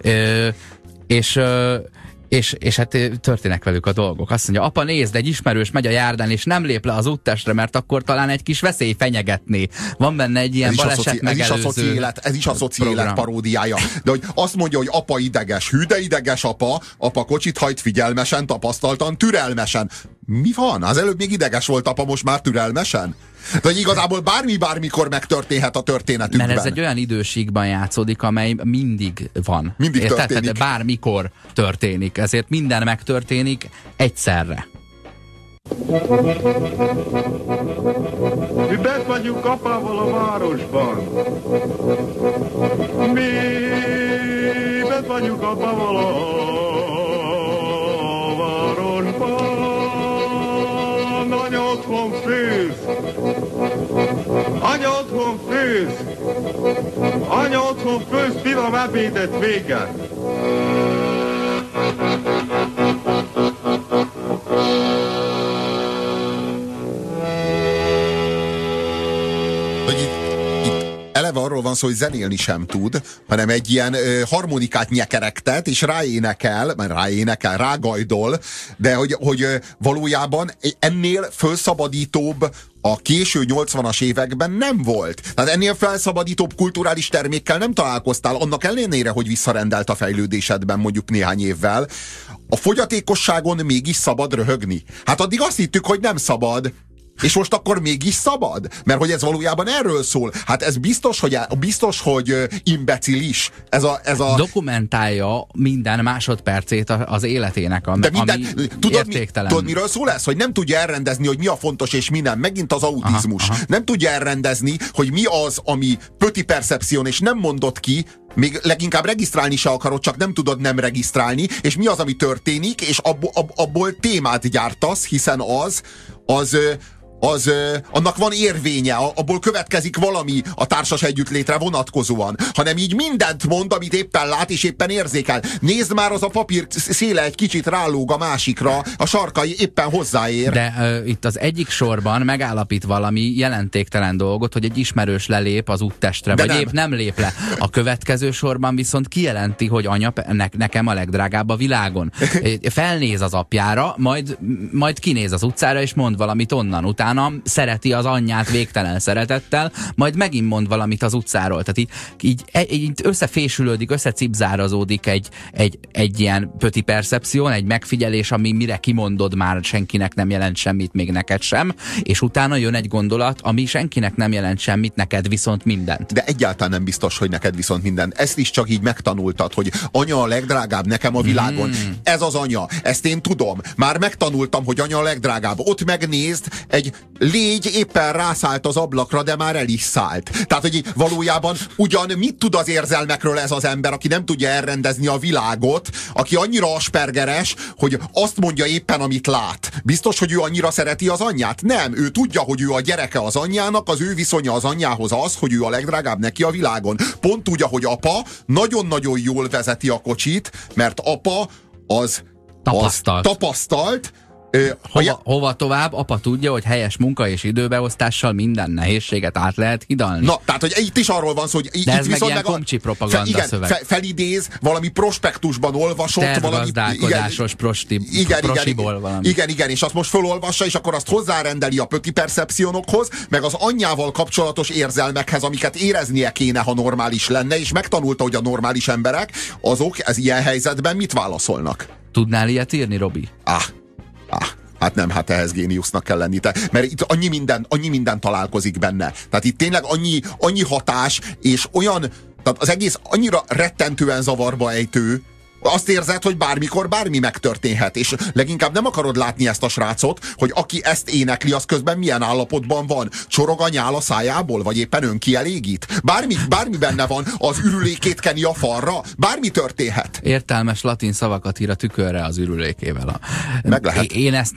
És hát történnek velük a dolgok. Azt mondja, apa, nézd, egy ismerős megy a járdán, és nem lép le az úttestre, mert akkor talán egy kis veszély fenyegetné. Van benne egy ilyen baleset megelőző. Ez is a szoci élet paródiája. De hogy azt mondja, hogy apa ideges, hű de ideges apa kocsit hajt figyelmesen, tapasztaltan, türelmesen. Mi van? Az előbb még ideges volt apa, most már türelmesen? De hogy igazából bármikor megtörténhet a történetünkben. Mert ez egy olyan időségben játszódik, amely mindig van. Mindig történik. Tehát bármikor történik. Ezért minden megtörténik egyszerre. Mi bent vagyunk apával a városban. Mi bent vagyunk apával a városban. Anya otthon főz. Anya otthon főz. Anya otthon főz, finom ebédet vége. Eleve arról van szó, hogy zenélni sem tud, hanem egy ilyen harmonikát nyekerektet, és rágajdol, de hogy valójában ennél felszabadítóbb a késő 80-as években nem volt. Tehát ennél felszabadítóbb kulturális termékkel nem találkoztál, annak ellenére, hogy visszarendelt a fejlődésedben mondjuk néhány évvel. A fogyatékosságon mégis szabad röhögni. Hát addig azt hittük, hogy nem szabad. És most akkor mégis szabad? Mert hogy ez valójában erről szól. Hát ez biztos, hogy imbecilis. Ez a... Dokumentálja minden másodpercét az életének, ami értéktelen. Tudod, miről szól ez? Hogy nem tudja elrendezni, hogy mi a fontos és mi nem. Megint az autizmus. Aha. Nem tudja elrendezni, hogy mi az, ami pöti percepción, és nem mondott ki, még leginkább regisztrálni se akarod, csak nem tudod nem regisztrálni, és mi az, ami történik, és abból témát gyártasz, hiszen annak van érvénye, abból következik valami a társas együttlétre vonatkozóan, hanem így mindent mond, amit éppen lát és éppen érzékel. Nézd már, az a papír széle egy kicsit rálóg a másikra, a sarkai éppen hozzáér. De itt az egyik sorban megállapít valami jelentéktelen dolgot, hogy egy ismerős lelép az úttestre, de vagy nem. Épp nem lép le. A következő sorban viszont kijelenti, hogy anya, nekem a legdrágább a világon. Felnéz az apjára, majd kinéz az utcára, és mond valamit onnan. Utána szereti az anyját végtelen szeretettel, majd megint mond valamit az utcáról. Tehát így összefésülődik, összecipzárazódik egy ilyen pöti percepció, egy megfigyelés, ami mire kimondod, már senkinek nem jelent semmit, még neked sem, és utána jön egy gondolat, ami senkinek nem jelent semmit, neked viszont mindent. De egyáltalán nem biztos, hogy neked viszont mindent. Ezt is csak így megtanultad, hogy anya a legdrágább nekem a világon. Ez az anya, ezt én tudom. Már megtanultam, hogy anya a legdrágább. Ott megnézd, egy légy éppen rászállt az ablakra, de már el is szállt. Tehát, hogy valójában ugyan mit tud az érzelmekről ez az ember, aki nem tudja elrendezni a világot, aki annyira aspergeres, hogy azt mondja éppen, amit lát. Biztos, hogy ő annyira szereti az anyját? Nem, ő tudja, hogy ő a gyereke az anyjának, az ő viszonya az anyjához az, hogy ő a legdrágább neki a világon. Pont úgy, ahogy apa nagyon-nagyon jól vezeti a kocsit, mert apa az tapasztalt. Hova tovább, apa tudja, hogy helyes munka és időbeosztással minden nehézséget át lehet hidalni. Na, tehát, hogy itt is arról van szó, hogy de ez meg ilyen komcsi propaganda szöveg. Felidéz, valami prospektusban olvasott, tervgazdálkodásos prosiból valami. Igen, és azt most felolvassa, és akkor azt hozzárendeli a pöti percepciónokhoz, meg az anyjával kapcsolatos érzelmekhez, amiket éreznie kéne, ha normális lenne, és megtanulta, hogy a normális emberek, azok ez ilyen helyzetben mit válaszolnak. Tudnál ilyet írni, Robi? Hát nem, hát ehhez géniusznak kell lenni. Mert itt annyi minden találkozik benne. Tehát itt tényleg annyi hatás, és olyan, tehát az egész annyira rettentően zavarba ejtő, azt érzed, hogy bármikor bármi megtörténhet, és leginkább nem akarod látni ezt a srácot, hogy aki ezt énekli, az közben milyen állapotban van. Csorog a nyál a szájából, vagy éppen önkielégít? Bármi benne van, az ürülékét keni a falra, bármi történhet. Értelmes latin szavakat ír a tükörre az ürülékével. Meg lehet. Én ezt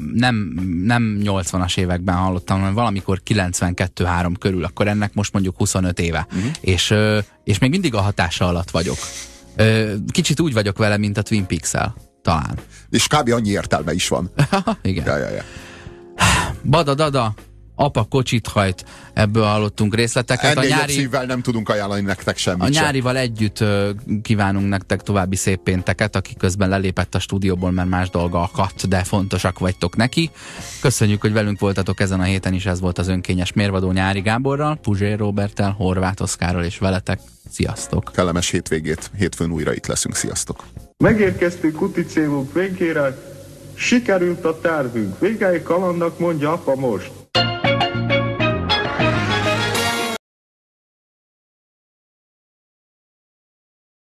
nem 80-as években hallottam, hanem valamikor 92-3 körül, akkor ennek most mondjuk 25 éve. És még mindig a hatása alatt vagyok. Kicsit úgy vagyok vele, mint a Twin Peaks-el, talán. És kb. Annyi értelme is van. Igen. Ja. Badadada, apa kocsit hajt, ebből hallottunk részleteket. Ennél jobb szívvel nem tudunk ajánlani nektek semmit. A nyárival együtt kívánunk nektek további szép pénteket, aki közben lelépett a stúdióból, mert más dolga akadt, de fontosak vagytok neki. Köszönjük, hogy velünk voltatok ezen a héten is, ez volt az önkényes mérvadó Nyári Gáborral, Puzsér Róberttel, Horváth Oszkárral és veletek. Sziasztok! Kellemes hétvégét, hétfőn újra itt leszünk. Sziasztok! Megérkeztünk úti célunk végére, sikerült a tervünk. Végáig kalandnak, mondja apa most.